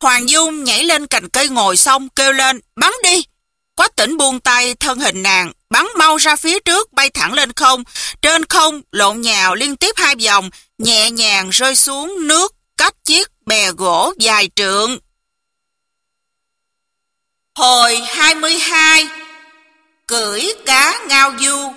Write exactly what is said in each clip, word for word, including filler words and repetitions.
Hoàng Dung nhảy lên cành cây ngồi xong kêu lên, bắn đi. Quách Tĩnh buông tay, thân hình nàng bắn mau ra phía trước, bay thẳng lên không. Trên không lộn nhào liên tiếp hai vòng, nhẹ nhàng rơi xuống nước cách chiếc bè gỗ dài trượng. Hồi hai mươi hai. Cưỡi cá ngao du.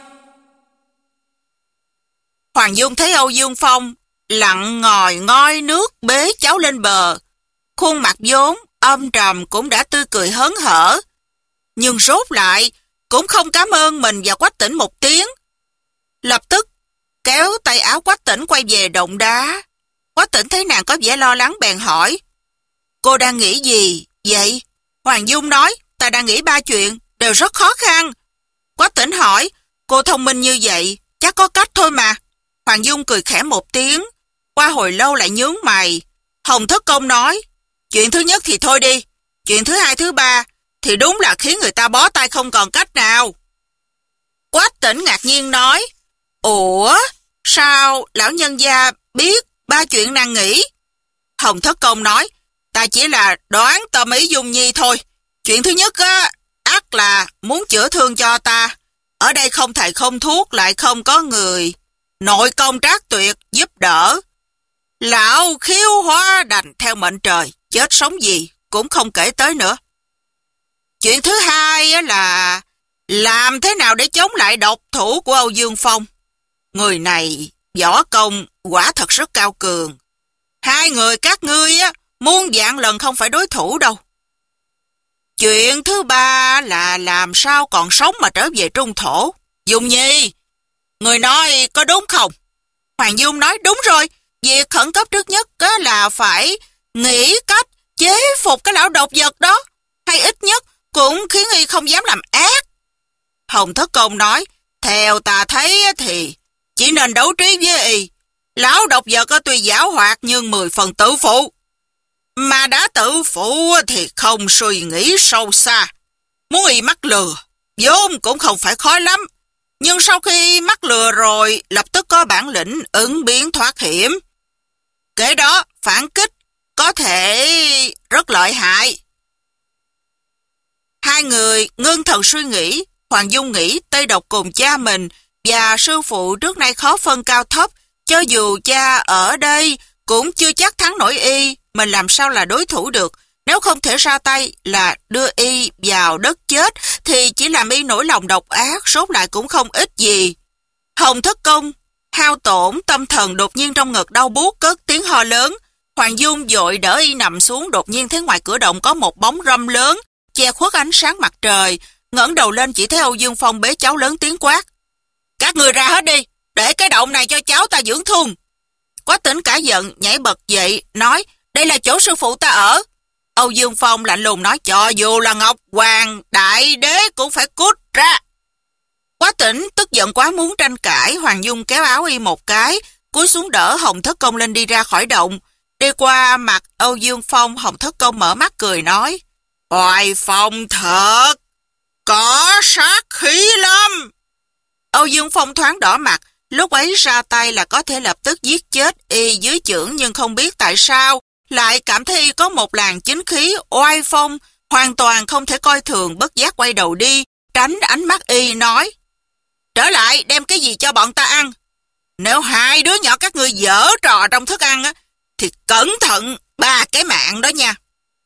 Hoàng Dung thấy Âu Dương Phong lặn ngòi ngoi nước bế cháu lên bờ. Khuôn mặt vốn âm trầm cũng đã tươi cười hớn hở, nhưng rốt lại cũng không cảm ơn mình và Quách Tĩnh một tiếng. Lập tức kéo tay áo Quách Tĩnh quay về động đá. Quách Tĩnh thấy nàng có vẻ lo lắng bèn hỏi, cô đang nghĩ gì vậy? Hoàng Dung nói, ta đang nghĩ ba chuyện, đều rất khó khăn. Quách Tĩnh hỏi, cô thông minh như vậy, chắc có cách thôi mà. Hoàng Dung cười khẽ một tiếng, qua hồi lâu lại nhướng mày. Hồng Thất Công nói, chuyện thứ nhất thì thôi đi, chuyện thứ hai thứ ba thì đúng là khiến người ta bó tay không còn cách nào. Quách Tĩnh ngạc nhiên nói, ủa, sao lão nhân gia biết ba chuyện nàng nghĩ? Hồng Thất Công nói, ta chỉ là đoán tâm ý Dung Nhi thôi. Chuyện thứ nhất á, ắt là muốn chữa thương cho ta. Ở đây không thầy không thuốc, lại không có người nội công trác tuyệt giúp đỡ. Lão khiếu hóa đành theo mệnh trời, chết sống gì cũng không kể tới nữa. Chuyện thứ hai là làm thế nào để chống lại độc thủ của Âu Dương Phong. Người này võ công quả thật rất cao cường. Hai người các ngươi á, muôn vạn lần không phải đối thủ đâu. Chuyện thứ ba là làm sao còn sống mà trở về Trung Thổ. Dung Nhi, người nói có đúng không? Hoàng Dung nói, đúng rồi. Việc khẩn cấp trước nhất là phải nghĩ cách chế phục cái lão độc vật đó, hay ít nhất cũng khiến y không dám làm ác. Hồng Thất Công nói, theo ta thấy thì chỉ nên đấu trí với y. Lão độc vật tuy giảo hoạt nhưng mười phần tự phụ. Mà đã tự phụ thì không suy nghĩ sâu xa. Muốn y mắc lừa, vốn cũng không phải khó lắm. Nhưng sau khi mắc lừa rồi, lập tức có bản lĩnh ứng biến thoát hiểm. Kế đó, phản kích có thể rất lợi hại. Hai người ngưng thần suy nghĩ. Hoàng Dung nghĩ Tây Độc cùng cha mình và sư phụ trước nay khó phân cao thấp. Cho dù cha ở đây cũng chưa chắc thắng nổi y, mình làm sao là đối thủ được. Nếu không thể ra tay là đưa y vào đất chết thì chỉ làm y nổi lòng độc ác, sốt lại cũng không ích gì. Hồng Thất Công hao tổn tâm thần, đột nhiên trong ngực đau buốt cất tiếng ho lớn. Hoàng Dung vội đỡ y nằm xuống, đột nhiên thấy ngoài cửa động có một bóng râm lớn che khuất ánh sáng mặt trời. Ngẩng đầu lên chỉ thấy Âu Dương Phong bế cháu lớn tiếng quát, các người ra hết đi, để cái động này cho cháu ta dưỡng thương. Quách Tĩnh cả giận nhảy bật dậy nói, đây là chỗ sư phụ ta ở. Âu Dương Phong lạnh lùng nói, cho dù là Ngọc Hoàng Đại Đế cũng phải cút ra. Quách Tĩnh tức giận quá muốn tranh cãi. Hoàng Dung kéo áo y một cái, cúi xuống đỡ Hồng Thất Công lên đi ra khỏi động. Đi qua mặt Âu Dương Phong, Hồng Thất Công mở mắt cười nói, oai phong thật, có sát khí lắm. Âu Dương Phong thoáng đỏ mặt, lúc ấy ra tay là có thể lập tức giết chết y dưới chưởng, nhưng không biết tại sao lại cảm thấy y có một làn chính khí oai phong, hoàn toàn không thể coi thường, bất giác quay đầu đi, tránh ánh mắt y nói, trở lại đem cái gì cho bọn ta ăn. Nếu hai đứa nhỏ các ngươi dở trò trong thức ăn á, thì cẩn thận ba cái mạng đó nha.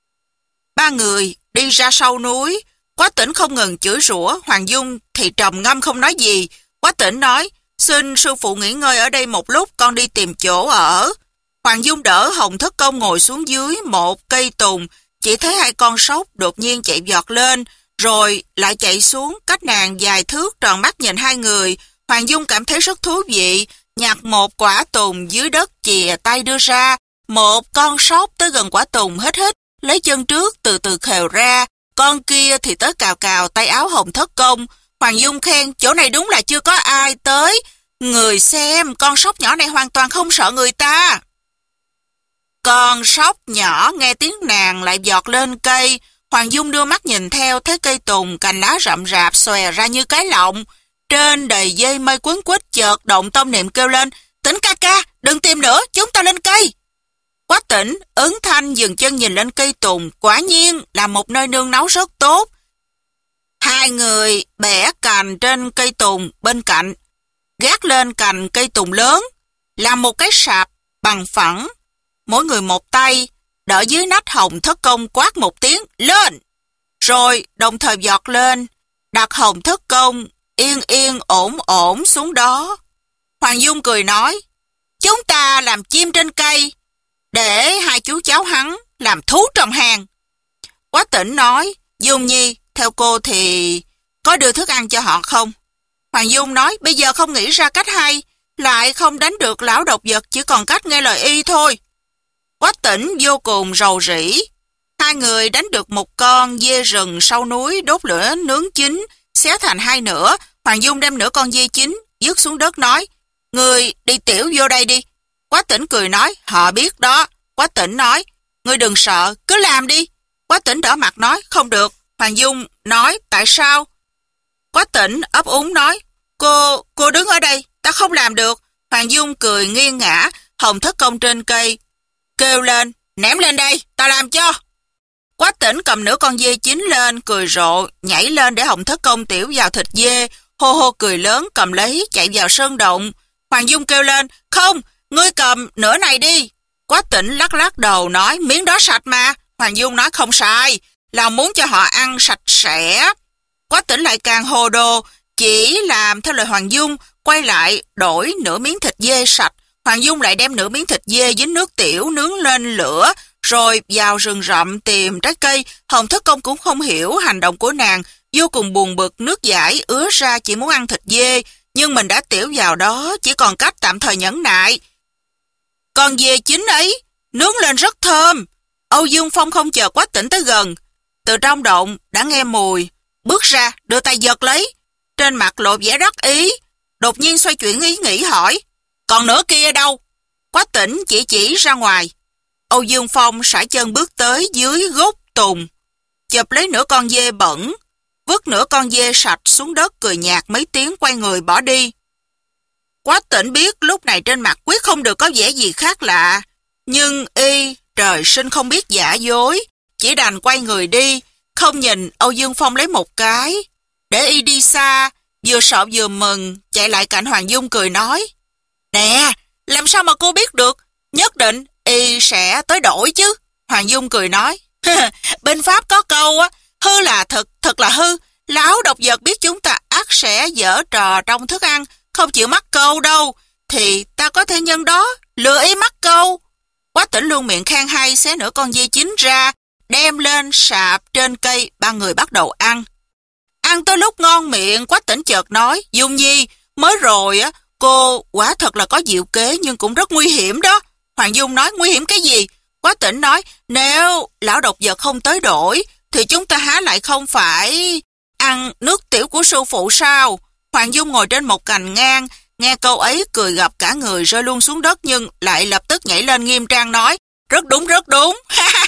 Ba người đi ra sau núi. Quách Tĩnh không ngừng chửi rủa. Hoàng Dung thì trầm ngâm không nói gì. Quách Tĩnh nói, xin sư phụ nghỉ ngơi ở đây một lúc, con đi tìm chỗ ở. Hoàng Dung đỡ Hồng Thất Công ngồi xuống dưới một cây tùng. Chỉ thấy hai con sóc đột nhiên chạy vọt lên, rồi lại chạy xuống cách nàng vài thước, tròn mắt nhìn hai người. Hoàng Dung cảm thấy rất thú vị, nhặt một quả tùng dưới đất chìa tay đưa ra. Một con sóc tới gần quả tùng hít hít, lấy chân trước từ từ khều ra, con kia thì tới cào cào tay áo Hồng Thất Công. Hoàng Dung khen, chỗ này đúng là chưa có ai tới. Người xem, con sóc nhỏ này hoàn toàn không sợ người ta. Con sóc nhỏ nghe tiếng nàng lại vọt lên cây. Hoàng Dung đưa mắt nhìn theo, thấy cây tùng cành lá rậm rạp xòe ra như cái lọng. Trên đầy dây mây quấn quýt, chợt động tâm niệm kêu lên, Tĩnh ca ca, đừng tìm nữa, chúng ta lên cây. Quách Tỉnh, Ứng Thanh dừng chân nhìn lên cây tùng, quả nhiên là một nơi nương náu rất tốt. Hai người bẻ cành trên cây tùng bên cạnh, gác lên cành cây tùng lớn, làm một cái sạp bằng phẳng, mỗi người một tay, đỡ dưới nách Hồng Thất Công quát một tiếng lên, rồi đồng thời giọt lên, đặt Hồng Thất Công yên yên ổn ổn xuống đó. Hoàng Dung cười nói, chúng ta làm chim trên cây, để hai chú cháu hắn làm thú trong hang. Quách Tỉnh nói, Dung Nhi, theo cô thì có đưa thức ăn cho họ không? Hoàng Dung nói, bây giờ không nghĩ ra cách hay, lại không đánh được lão độc vật, chỉ còn cách nghe lời y thôi. Quách Tỉnh vô cùng rầu rĩ. Hai người đánh được một con dê rừng sau núi, đốt lửa nướng chín, xé thành hai nửa. Hoàng Dung đem nửa con dê chín dứt xuống đất nói, người đi tiểu vô đây đi. Quách Tỉnh cười nói, họ biết đó. Quách Tỉnh nói, ngươi đừng sợ, cứ làm đi. Quách Tỉnh đỏ mặt nói, không được. Hoàng Dung nói, tại sao? Quách Tỉnh ấp úng nói, cô, cô đứng ở đây, ta không làm được. Hoàng Dung cười nghiêng ngã, Hồng Thất Công trên cây, kêu lên, ném lên đây, ta làm cho. Quách Tỉnh cầm nửa con dê chín lên, cười rộ, nhảy lên để Hồng Thất Công tiểu vào thịt dê, hô hô cười lớn, cầm lấy, chạy vào sơn động. Hoàng Dung kêu lên, không, ngươi cầm nửa này đi. Quách Tỉnh lắc lắc đầu nói, miếng đó sạch mà. Hoàng Dung nói, không sai, là muốn cho họ ăn sạch sẽ. Quách Tỉnh lại càng hồ đồ, chỉ làm theo lời Hoàng Dung, quay lại đổi nửa miếng thịt dê sạch. Hoàng Dung lại đem nửa miếng thịt dê dính nước tiểu nướng lên lửa, rồi vào rừng rậm tìm trái cây. Hồng Thất Công cũng không hiểu hành động của nàng, vô cùng buồn bực, nước dãi ứa ra, chỉ muốn ăn thịt dê, nhưng mình đã tiểu vào đó, chỉ còn cách tạm thời nhẫn nại. Con dê chín ấy nướng lên rất thơm. Âu Dương Phong không chờ Quách Tỉnh tới gần, từ trong động đã nghe mùi, bước ra đưa tay giật lấy, trên mặt lộ vẻ đắc ý, đột nhiên xoay chuyển ý nghĩ hỏi, còn nửa kia đâu? Quách Tỉnh chỉ chỉ ra ngoài. Âu Dương Phong sải chân bước tới dưới gốc tùng, chụp lấy nửa con dê bẩn, vứt nửa con dê sạch xuống đất, cười nhạt mấy tiếng, quay người bỏ đi. Quách Tỉnh biết lúc này trên mặt quyết không được có vẻ gì khác lạ, nhưng y trời sinh không biết giả dối, chỉ đành quay người đi, không nhìn Âu Dương Phong lấy một cái, để y đi xa, vừa sợ vừa mừng, chạy lại cạnh Hoàng Dung cười nói, nè, làm sao mà cô biết được, nhất định y sẽ tới đổi chứ. Hoàng Dung cười nói, bên Pháp có câu á, hư là thật, thật là hư, lão độc vật biết chúng ta ắt sẽ giở trò trong thức ăn, không chịu mắc câu đâu, thì ta có thể nhân đó, lừa y mắc câu. Quách Tỉnh luôn miệng khen hay, xé nửa con dê chín ra, đem lên sạp trên cây, ba người bắt đầu ăn. Ăn tới lúc ngon miệng, Quách Tỉnh chợt nói, Dung Nhi, mới rồi á, cô quả thật là có diệu kế nhưng cũng rất nguy hiểm đó. Hoàng Dung nói, nguy hiểm cái gì? Quách Tỉnh nói, nếu lão độc vật không tới đổi, thì chúng ta há lại không phải ăn nước tiểu của sư phụ sao? Hoàng Dung ngồi trên một cành ngang, nghe câu ấy cười gặp cả người, rơi luôn xuống đất, nhưng lại lập tức nhảy lên nghiêm trang nói, rất đúng, rất đúng,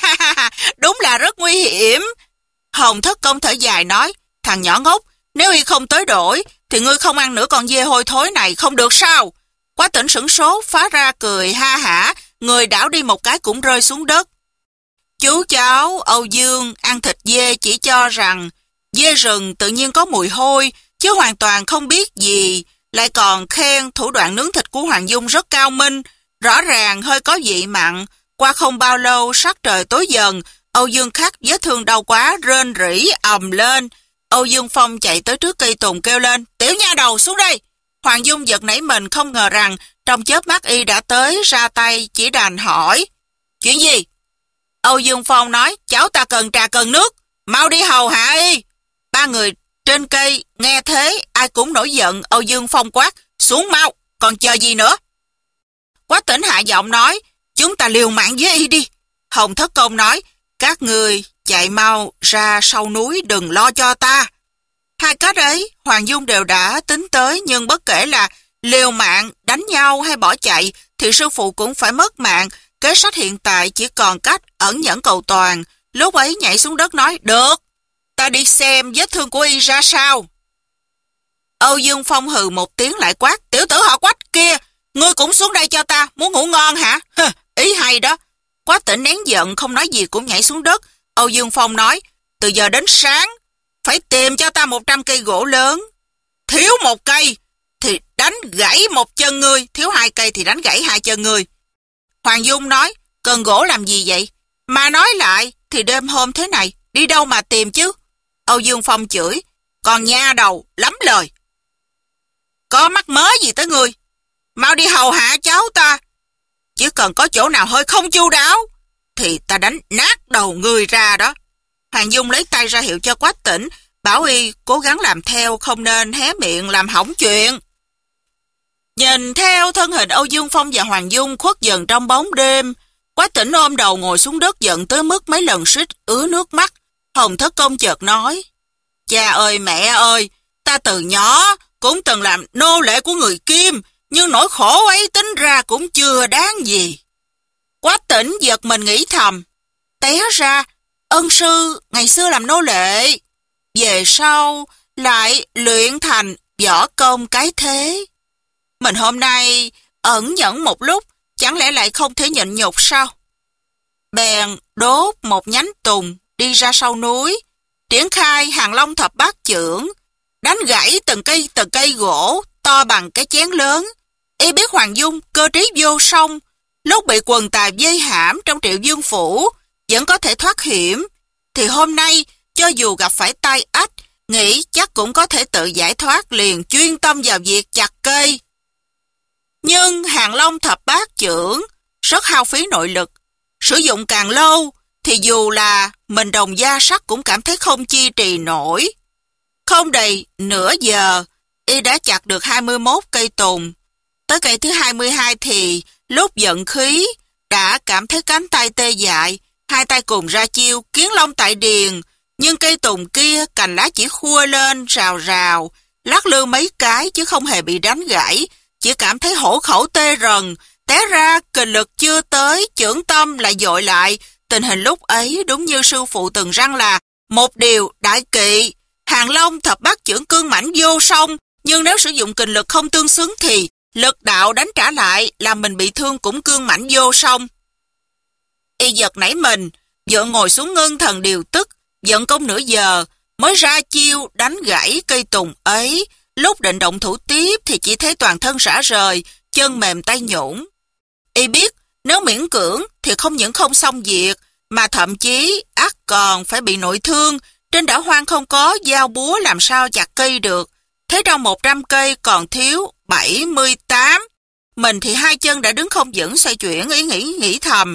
đúng là rất nguy hiểm. Hồng Thất Công thở dài nói, thằng nhỏ ngốc, nếu y không tới đổi, thì ngươi không ăn nửa con dê hôi thối này không được sao? Quách Tỉnh sửng sốt, phá ra cười ha hả, người đảo đi một cái cũng rơi xuống đất. Chú cháu Âu Dương ăn thịt dê chỉ cho rằng dê rừng tự nhiên có mùi hôi, chứ hoàn toàn không biết gì, lại còn khen thủ đoạn nướng thịt của Hoàng Dung rất cao minh, rõ ràng hơi có vị mặn. Qua không bao lâu sắc trời tối dần, Âu Dương Khắc vết thương đau quá, rên rỉ ầm lên. Âu Dương Phong chạy tới trước cây tùng kêu lên, tiểu nha đầu xuống đây. Hoàng Dung giật nảy mình, không ngờ rằng trong chớp mắt y đã tới, ra tay chỉ đành hỏi, chuyện gì? Âu Dương Phong nói, cháu ta cần trà cần nước, mau đi hầu hạ y. Ba người trên cây nghe thế, ai cũng nổi giận. Âu Dương Phong quát, xuống mau, còn chờ gì nữa? Quách Tỉnh hạ giọng nói, chúng ta liều mạng với y đi. Hồng Thất Công nói, các người chạy mau ra sau núi, đừng lo cho ta. Hai cách ấy Hoàng Dung đều đã tính tới, nhưng bất kể là liều mạng, đánh nhau hay bỏ chạy, thì sư phụ cũng phải mất mạng. Kế sách hiện tại chỉ còn cách ẩn nhẫn cầu toàn. Lúc ấy nhảy xuống đất nói, được, ta đi xem vết thương của y ra sao. Âu Dương Phong hừ một tiếng lại quát, tiểu tử họ Quách kia, ngươi cũng xuống đây cho ta, muốn ngủ ngon hả? Hừ, ý hay đó. Quách Tĩnh nén giận không nói gì cũng nhảy xuống đất. Âu Dương Phong nói, từ giờ đến sáng phải tìm cho ta một trăm cây gỗ lớn. Thiếu một cây thì đánh gãy một chân ngươi, thiếu hai cây thì đánh gãy hai chân ngươi. Hoàng Dung nói, cần gỗ làm gì vậy? Mà nói lại thì đêm hôm thế này, đi đâu mà tìm chứ? Âu Dương Phong chửi, còn nha đầu lắm lời. Có mắc mớ gì tới ngươi? Mau đi hầu hạ cháu ta. Chứ cần có chỗ nào hơi không chu đáo thì ta đánh nát đầu ngươi ra đó. Hoàng Dung lấy tay ra hiệu cho Quách Tĩnh, bảo y cố gắng làm theo, không nên hé miệng làm hỏng chuyện. Nhìn theo thân hình Âu Dương Phong và Hoàng Dung khuất dần trong bóng đêm, Quách Tĩnh ôm đầu ngồi xuống đất giận tới mức mấy lần suýt ứa nước mắt. Hồng Thất Công chợt nói, cha ơi mẹ ơi, ta từ nhỏ cũng từng làm nô lệ của người Kim, nhưng nỗi khổ ấy tính ra cũng chưa đáng gì. Quách Tĩnh giật mình nghĩ thầm, té ra ân sư ngày xưa làm nô lệ, về sau lại luyện thành võ công cái thế. Mình hôm nay ẩn nhẫn một lúc, chẳng lẽ lại không thể nhịn nhục sao? Bèn đốt một nhánh tùng đi ra sau núi, triển khai Hàng Long thập bát chưởng, đánh gãy từng cây từng cây gỗ to bằng cái chén lớn. Y biết Hoàng Dung cơ trí vô song, lúc bị quần tà vây hãm trong Triệu Dương phủ vẫn có thể thoát hiểm, thì hôm nay cho dù gặp phải tai ách, nghĩ chắc cũng có thể tự giải thoát, liền chuyên tâm vào việc chặt cây. Nhưng Hàng Long thập bát chưởng rất hao phí nội lực, sử dụng càng lâu thì dù là mình đồng da sắt cũng cảm thấy không chi trì nổi. Không đầy nửa giờ, y đã chặt được hai mươi mốt cây tùng. Tới cây thứ hai mươi hai thì lúc giận khí đã cảm thấy cánh tay tê dại, hai tay cùng ra chiêu kiến long tại điền, nhưng cây tùng kia cành lá chỉ khua lên rào rào, lắc lư mấy cái chứ không hề bị đánh gãy, chỉ cảm thấy hổ khẩu tê rần, té ra kình lực chưa tới, chưởng tâm lại dội lại. Tình hình lúc ấy đúng như sư phụ từng răng là một điều đại kỵ. Hàng Long thập bát chưởng cương mãnh vô song, nhưng nếu sử dụng kình lực không tương xứng thì lực đạo đánh trả lại làm mình bị thương cũng cương mãnh vô song. Y giật nảy mình, vợ ngồi xuống ngưng thần điều tức, vận công nửa giờ mới ra chiêu đánh gãy cây tùng ấy. Lúc định động thủ tiếp thì chỉ thấy toàn thân rã rời, chân mềm tay nhũn. Y biết nếu miễn cưỡng thì không những không xong việc, mà thậm chí ắt còn phải bị nội thương. Trên đảo hoang không có dao búa làm sao chặt cây được. Thế trong một trăm cây còn thiếu bảy mươi tám. Mình thì hai chân đã đứng không vững, xoay chuyển ý nghĩ nghĩ thầm.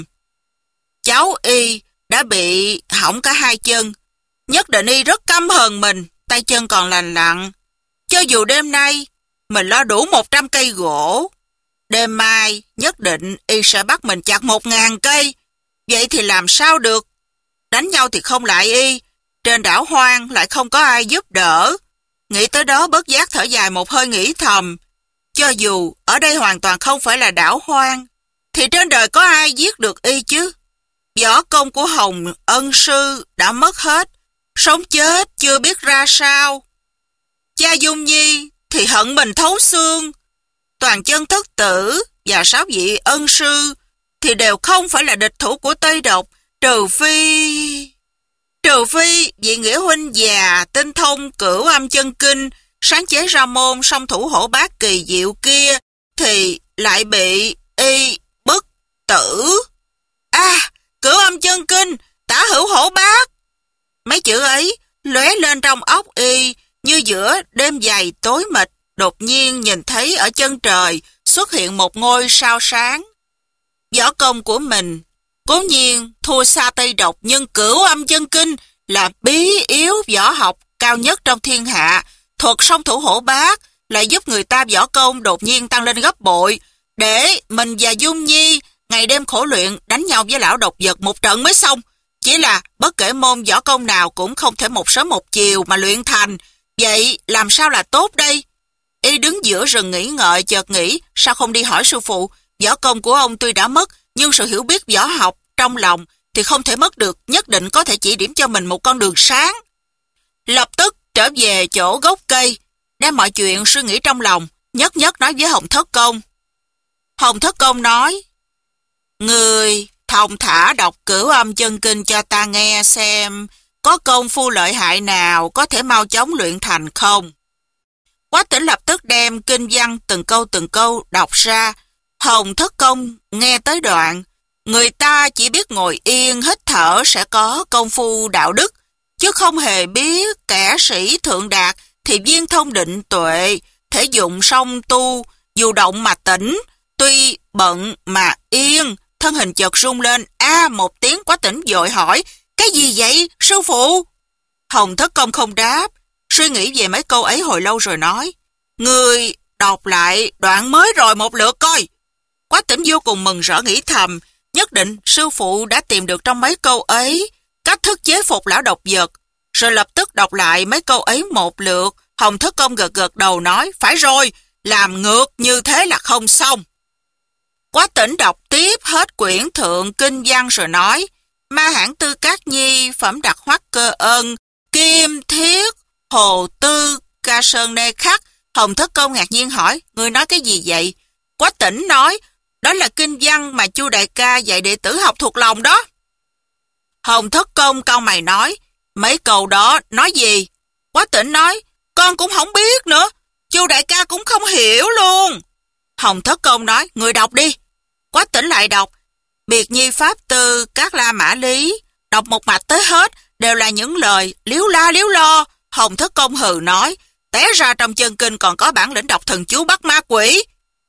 Cháu Y đã bị hỏng cả hai chân. Nhất định Y rất căm hờn mình, tay chân còn lành lặn. Cho dù đêm nay mình lo đủ một trăm cây gỗ, đêm mai nhất định Y sẽ bắt mình chặt một ngàn cây. Vậy thì làm sao được? Đánh nhau thì không lại Y, trên đảo hoang lại không có ai giúp đỡ. Nghĩ tới đó bớt giác thở dài một hơi nghĩ thầm. Cho dù ở đây hoàn toàn không phải là đảo hoang, thì trên đời có ai giết được Y chứ? Võ công của Hồng Ân sư đã mất hết, sống chết chưa biết ra sao. Cha Dung Nhi thì hận mình thấu xương. Toàn chân thất tử và sáu vị ân sư thì đều không phải là địch thủ của Tây Độc, trừ phi... Trừ phi vị nghĩa huynh già tinh thông cửu âm chân kinh, sáng chế ra môn song thủ hổ bát kỳ diệu kia, thì lại bị Y bất tử. À, cửu âm chân kinh, tả hữu hổ bát. Mấy chữ ấy lóe lên trong óc Y như giữa đêm dày tối mịt, đột nhiên nhìn thấy ở chân trời xuất hiện một ngôi sao sáng. Võ công của mình cố nhiên thua xa Tây Độc, nhưng cửu âm chân kinh là bí yếu võ học cao nhất trong thiên hạ. Thuật song thủ hổ bát lại giúp người ta võ công đột nhiên tăng lên gấp bội. Để mình và Dung Nhi ngày đêm khổ luyện đánh nhau với lão độc vật một trận mới xong. Chỉ là bất kể môn võ công nào cũng không thể một sớm một chiều mà luyện thành. Vậy làm sao là tốt đây? Y đứng giữa rừng nghĩ ngợi, chợt nghĩ sao không đi hỏi sư phụ. Võ công của ông tuy đã mất, nhưng sự hiểu biết võ học trong lòng thì không thể mất được, nhất định có thể chỉ điểm cho mình một con đường sáng. Lập tức trở về chỗ gốc cây, đem mọi chuyện suy nghĩ trong lòng, nhất nhất nói với Hồng Thất Công. Hồng Thất Công nói, người Thông thả đọc cửu âm chân kinh cho ta nghe xem có công phu lợi hại nào có thể mau chóng luyện thành không. Quách Tĩnh lập tức đem kinh văn từng câu từng câu đọc ra. Hồng Thất Công nghe tới đoạn, người ta chỉ biết ngồi yên hít thở sẽ có công phu đạo đức, chứ không hề biết kẻ sĩ thượng đạt thì viên thông định tuệ, thể dụng song tu, dù động mà tỉnh, tuy bận mà yên. Thân hình chợt rung lên, a một tiếng. Quách Tĩnh vội hỏi, cái gì vậy sư phụ? Hồng Thất Công không đáp, suy nghĩ về mấy câu ấy hồi lâu rồi nói, người đọc lại đoạn mới rồi một lượt coi. Quách Tĩnh vô cùng mừng rỡ nghĩ thầm, nhất định sư phụ đã tìm được trong mấy câu ấy cách thức chế phục lão độc vật. Rồi lập tức đọc lại mấy câu ấy một lượt. Hồng Thất Công gật gật đầu nói, phải rồi, làm ngược như thế là không xong. Quách Tĩnh đọc tiếp hết quyển thượng kinh văn rồi nói, Ma Hãn Tư Cát Nhi, Phẩm Đặc Hoắc Cơ Ân, Kim Thiết, Hồ Tư, Ca Sơn Nê Khắc. Hồng Thất Công ngạc nhiên hỏi, ngươi nói cái gì vậy? Quách Tĩnh nói, đó là kinh văn mà Chu đại ca dạy đệ tử học thuộc lòng đó. Hồng Thất Công cau mày nói, mấy câu đó nói gì? Quách Tĩnh nói, con cũng không biết nữa, Chu đại ca cũng không hiểu luôn. Hồng Thất Công nói, người đọc đi. Quách Tĩnh lại đọc, Biệt Nhi Pháp Tư, Các La Mã Lý, đọc một mạch tới hết, đều là những lời liếu la liếu lo. Hồng Thất Công hừ nói, té ra trong chân kinh còn có bản lĩnh đọc thần chú bắt ma quỷ.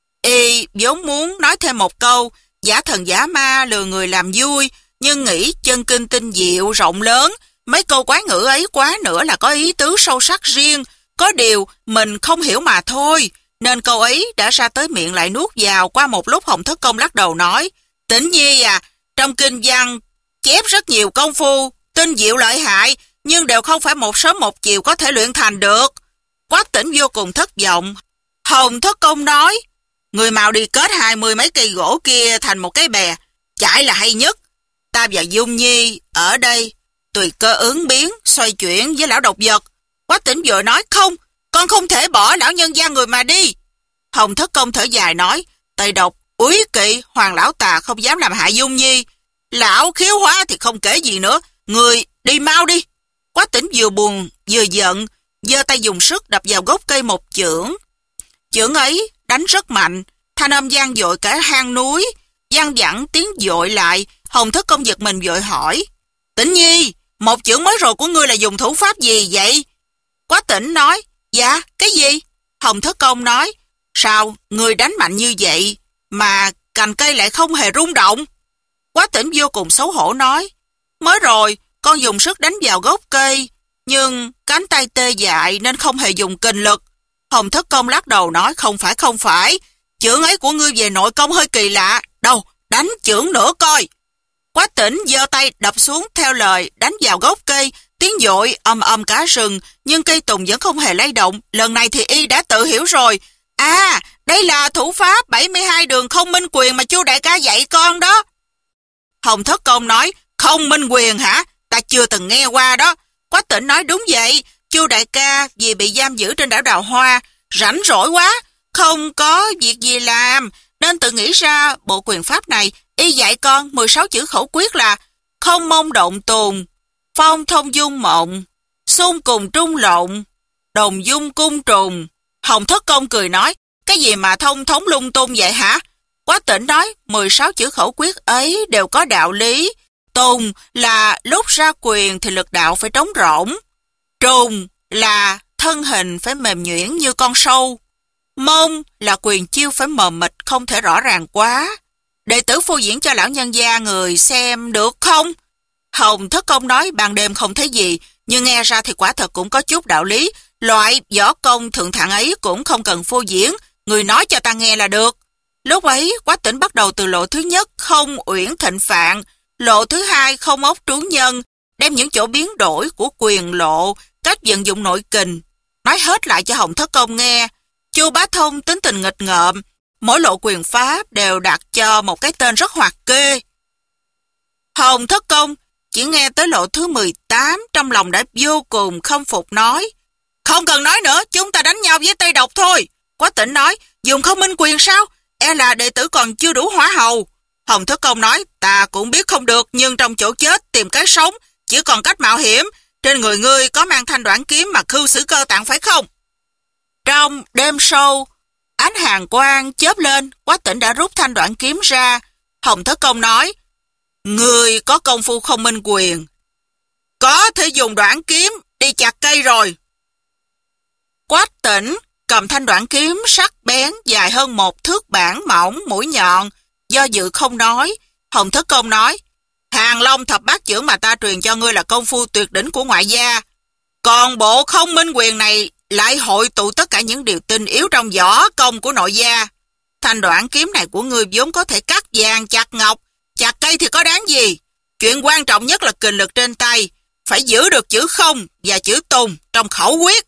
Y vốn muốn nói thêm một câu, giả thần giả ma lừa người làm vui, nhưng nghĩ chân kinh tinh diệu rộng lớn, mấy câu quái ngữ ấy quá nữa là có ý tứ sâu sắc riêng, có điều mình không hiểu mà thôi, nên câu ấy đã ra tới miệng lại nuốt vào. Qua một lúc Hồng Thất Công lắc đầu nói, Tĩnh Nhi à, trong kinh văn chép rất nhiều công phu, tinh diệu lợi hại, nhưng đều không phải một sớm một chiều có thể luyện thành được. Quách Tĩnh vô cùng thất vọng. Hồng Thất Công nói, người Mào đi kết hai mươi mấy cây gỗ kia thành một cái bè, chải là hay nhất. Ta và Dung Nhi ở đây, tùy cơ ứng biến, xoay chuyển với lão độc vật. Quách Tĩnh vừa nói, không, con không thể bỏ lão nhân gia người mà đi. Hồng Thất Công thở dài nói, Tây độc, úy kỵ, Hoàng lão tà không dám làm hại Dung Nhi. Lão khiếu hóa thì không kể gì nữa, người đi mau đi. Quách Tĩnh vừa buồn vừa giận, giơ tay dùng sức đập vào gốc cây một chưởng. Chưởng ấy đánh rất mạnh, thanh âm vang dội cả hang núi, vang vẳng tiếng dội lại. Hồng Thất Công giật mình vội hỏi, Tĩnh Nhi, một chưởng mới rồi của ngươi là dùng thủ pháp gì vậy? Quách Tĩnh nói, dạ, cái gì? Hồng Thất Công nói, sao ngươi đánh mạnh như vậy mà cành cây lại không hề rung động? Quách Tĩnh vô cùng xấu hổ nói, mới rồi con dùng sức đánh vào gốc cây, nhưng cánh tay tê dại nên không hề dùng kình lực. Hồng Thất Công lắc đầu nói, không phải không phải, chưởng ấy của ngươi về nội công hơi kỳ lạ, đâu, đánh chưởng nữa coi. Quách Tĩnh giơ tay đập xuống theo lời, đánh vào gốc cây, tiếng dội ầm ầm cả rừng, nhưng cây tùng vẫn không hề lay động. Lần này thì y đã tự hiểu rồi, à, đây là thủ pháp bảy mươi hai đường không minh quyền mà Chu đại ca dạy con đó. Hồng Thất Công nói, không minh quyền hả? Ta chưa từng nghe qua đó. Quách Tĩnh nói, đúng vậy, Chu đại ca vì bị giam giữ trên đảo Đào Hoa, rảnh rỗi quá, không có việc gì làm, nên tự nghĩ ra bộ quyền pháp này. Y dạy con mười sáu chữ khẩu quyết là không mong động tùng, phong thông dung mộng, xung cùng trung lộn, đồng dung cung trùng. Hồng Thất Công cười nói, cái gì mà thông thống lung tung vậy hả? Quách Tĩnh nói, mười sáu chữ khẩu quyết ấy đều có đạo lý. Tùng là lúc ra quyền thì lực đạo phải trống rỗng. Trùng là thân hình phải mềm nhuyễn như con sâu. Mông là quyền chiêu phải mờ mịt, không thể rõ ràng quá. Đệ tử phô diễn cho lão nhân gia người xem được không? Hồng Thất Công nói, ban đêm không thấy gì, nhưng nghe ra thì quả thật cũng có chút đạo lý. Loại võ công thượng thặng ấy cũng không cần phô diễn, người nói cho ta nghe là được. Lúc ấy, Quách Tĩnh bắt đầu từ lộ thứ nhất, không uyển thịnh phạn, lộ thứ hai, không ốc trú nhân, đem những chỗ biến đổi của quyền lộ, cách vận dụng nội kình, nói hết lại cho Hồng Thất Công nghe. Chu Bá Thông tính tình nghịch ngợm, mỗi lộ quyền pháp đều đặt cho một cái tên rất hoạt kê. Hồng Thất Công chỉ nghe tới lộ thứ mười tám, trong lòng đã vô cùng không phục nói, không cần nói nữa, chúng ta đánh nhau với Tây Độc thôi. Quách Tĩnh nói, dùng không minh quyền sao? E là đệ tử còn chưa đủ hỏa hầu. Hồng Thất Công nói, ta cũng biết không được, nhưng trong chỗ chết tìm cái sống, chỉ còn cách mạo hiểm. Trên người ngươi có mang thanh đoạn kiếm mà khưu xử cơ tạng phải không? Trong đêm sâu, ánh hàn quang chớp lên, Quách Tĩnh đã rút thanh đoạn kiếm ra. Hồng Thất Công nói, ngươi có công phu không minh quyền, có thể dùng đoạn kiếm đi chặt cây rồi. Quách Tĩnh cầm thanh đoạn kiếm sắc bén dài hơn một thước bản mỏng, mũi nhọn, do dự không nói. Hồng Thất Công nói, Hàng Long thập bát chưởng mà ta truyền cho ngươi là công phu tuyệt đỉnh của ngoại gia. Còn bộ không minh quyền này lại hội tụ tất cả những điều tinh yếu trong võ công của nội gia. Thanh đoạn kiếm này của ngươi vốn có thể cắt vàng chặt ngọc, chặt cây thì có đáng gì. Chuyện quan trọng nhất là kình lực trên tay, phải giữ được chữ không và chữ tùng trong khẩu quyết.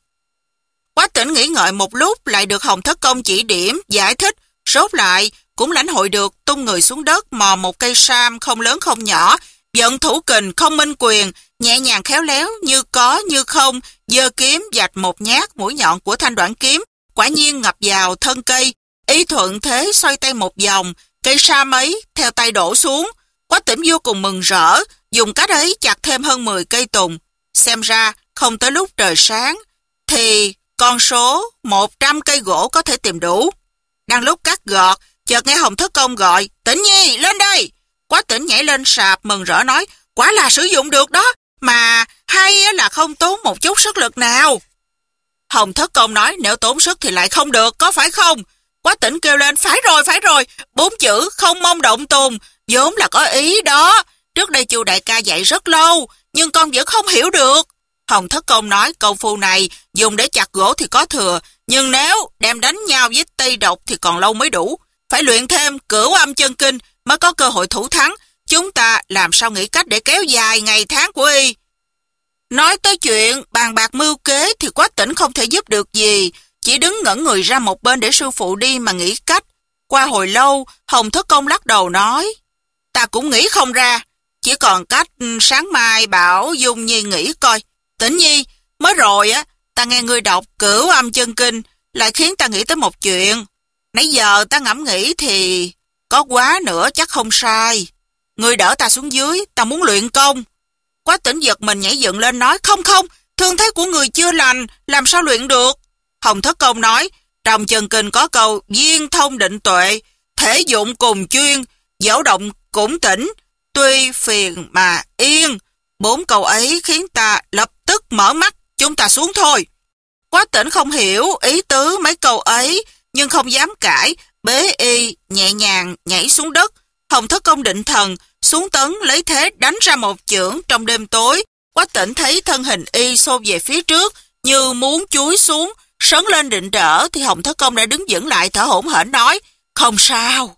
Quách Tĩnh nghĩ ngợi một lúc, lại được Hồng Thất Công chỉ điểm, giải thích, sốt lại, cũng lãnh hội được, tung người xuống đất, mò một cây sam không lớn không nhỏ, vận thủ kình không minh quyền, nhẹ nhàng khéo léo, như có như không, giơ kiếm vạch một nhát mũi nhọn của thanh đoạn kiếm, quả nhiên ngập vào thân cây, y thuận thế xoay tay một vòng, cây sam ấy theo tay đổ xuống. Quách Tĩnh vô cùng mừng rỡ, dùng cách ấy chặt thêm hơn mười cây tùng. Xem ra không tới lúc trời sáng thì con số một trăm cây gỗ có thể tìm đủ. Đang lúc cắt gọt, chợt nghe Hồng Thất Công gọi, Tĩnh Nhi lên đây. Quách Tĩnh nhảy lên sạp mừng rỡ nói, quả là sử dụng được đó, mà hay là không tốn một chút sức lực nào. Hồng Thất Công nói, nếu tốn sức thì lại không được, có phải không? Quách Tĩnh kêu lên, phải rồi, phải rồi, bốn chữ không mong động tùng, vốn là có ý đó. Trước đây Chu đại ca dạy rất lâu, nhưng con vẫn không hiểu được. Hồng Thất Công nói, công phu này dùng để chặt gỗ thì có thừa, nhưng nếu đem đánh nhau với Tây Độc thì còn lâu mới đủ. Phải luyện thêm Cửu Âm Chân Kinh mới có cơ hội thủ thắng. Chúng ta làm sao nghĩ cách để kéo dài ngày tháng của y. Nói tới chuyện bàn bạc mưu kế thì Quách Tĩnh không thể giúp được gì, chỉ đứng ngẩn người ra một bên để sư phụ đi mà nghĩ cách. Qua hồi lâu, Hồng Thất Công lắc đầu nói, ta cũng nghĩ không ra, chỉ còn cách sáng mai bảo Dung Nhi nghĩ coi. Tĩnh Nhi, mới rồi á, ta nghe ngươi đọc Cửu Âm Chân Kinh, lại khiến ta nghĩ tới một chuyện. Nãy giờ ta ngẫm nghĩ thì có quá nữa chắc không sai. Ngươi đỡ ta xuống dưới, ta muốn luyện công. Quách Tĩnh giật mình nhảy dựng lên nói, không không, thương thế của người chưa lành, làm sao luyện được. Hồng Thất Công nói, trong Chân Kinh có câu viên thông định tuệ, thể dụng cùng chuyên, dẫu động cũng tỉnh, tuy phiền mà yên. Bốn câu ấy khiến ta lập tức mở mắt, chúng ta xuống thôi. Quách Tĩnh không hiểu ý tứ mấy câu ấy, nhưng không dám cãi, bế y nhẹ nhàng nhảy xuống đất. Hồng Thất Công định thần, xuống tấn lấy thế đánh ra một chưởng trong đêm tối. Quách Tĩnh thấy thân hình y xô về phía trước, như muốn chúi xuống, sấn lên định đỡ, thì Hồng Thất Công đã đứng vững lại thở hổn hển nói, không sao.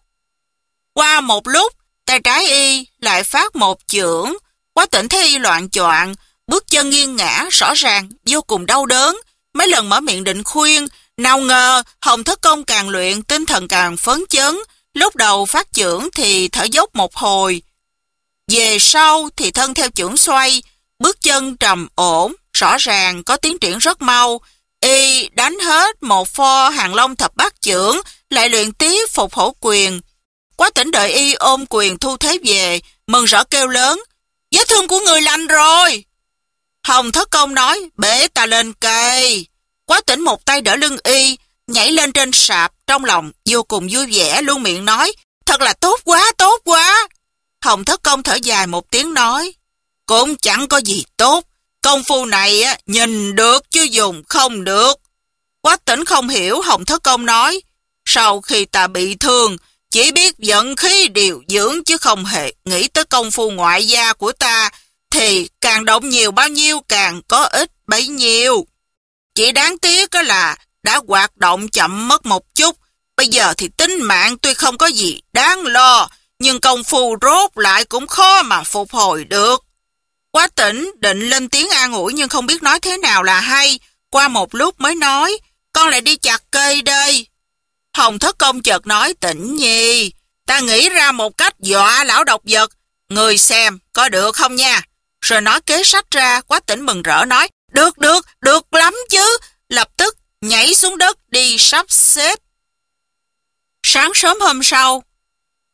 Qua một lúc, tay trái y lại phát một chưởng. Quách Tĩnh thấy y loạn choạng, bước chân nghiêng ngã, rõ ràng vô cùng đau đớn. Mấy lần mở miệng định khuyên, nào ngờ Hồng Thất Công càng luyện tinh thần càng phấn chấn. Lúc đầu phát chưởng thì thở dốc một hồi, về sau thì thân theo chưởng xoay, bước chân trầm ổn, rõ ràng có tiến triển rất mau. Y đánh hết một pho Hàng Long thập bát chưởng, lại luyện tiếp Phục Hổ quyền. Quách Tĩnh đợi y ôm quyền thu thế về, mừng rỡ kêu lớn, vết thương của người lành rồi. Hồng Thất Công nói, bế ta lên cây. Quách Tĩnh một tay đỡ lưng y, nhảy lên trên sạp, trong lòng vô cùng vui vẻ, luôn miệng nói, thật là tốt quá, tốt quá. Hồng Thất Công thở dài một tiếng nói, cũng chẳng có gì tốt, công phu này nhìn được chứ dùng không được. Quách Tĩnh không hiểu. Hồng Thất Công nói, sau khi ta bị thương, chỉ biết vận khí điều dưỡng chứ không hề nghĩ tới công phu ngoại gia của ta, thì càng động nhiều bao nhiêu càng có ích bấy nhiêu. Chỉ đáng tiếc là đã hoạt động chậm mất một chút. Bây giờ thì tính mạng tuy không có gì đáng lo, nhưng công phu rốt lại cũng khó mà phục hồi được. Quách Tĩnh định lên tiếng an ủi nhưng không biết nói thế nào là hay. Qua một lúc mới nói, con lại đi chặt cây đây. Hồng Thất Công chợt nói, Tĩnh Nhi, ta nghĩ ra một cách dọa lão độc vật, người xem có được không nha. Rồi nói kế sách ra. Quách Tĩnh mừng rỡ nói, được được, được lắm chứ. Lập tức nhảy xuống đất đi sắp xếp. Sáng sớm hôm sau,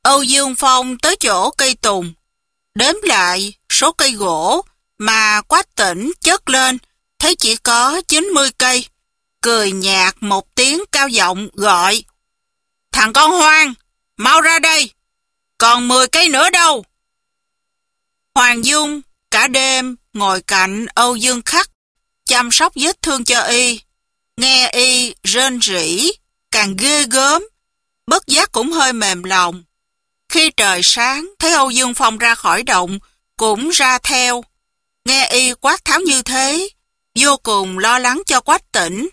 Âu Dương Phong tới chỗ cây tùng, đếm lại số cây gỗ mà Quách Tĩnh chất lên, thấy chỉ có chín mươi cây. Cười nhạt một tiếng cao giọng gọi: "Thằng con hoang, mau ra đây, còn mười cây nữa đâu?" Hoàng Dung cả đêm ngồi cạnh Âu Dương Khắc, chăm sóc vết thương cho y. Nghe y rên rỉ, càng ghê gớm, bất giác cũng hơi mềm lòng. Khi trời sáng, thấy Âu Dương Phong ra khỏi động, cũng ra theo. Nghe y quát tháo như thế, vô cùng lo lắng cho Quách Tĩnh.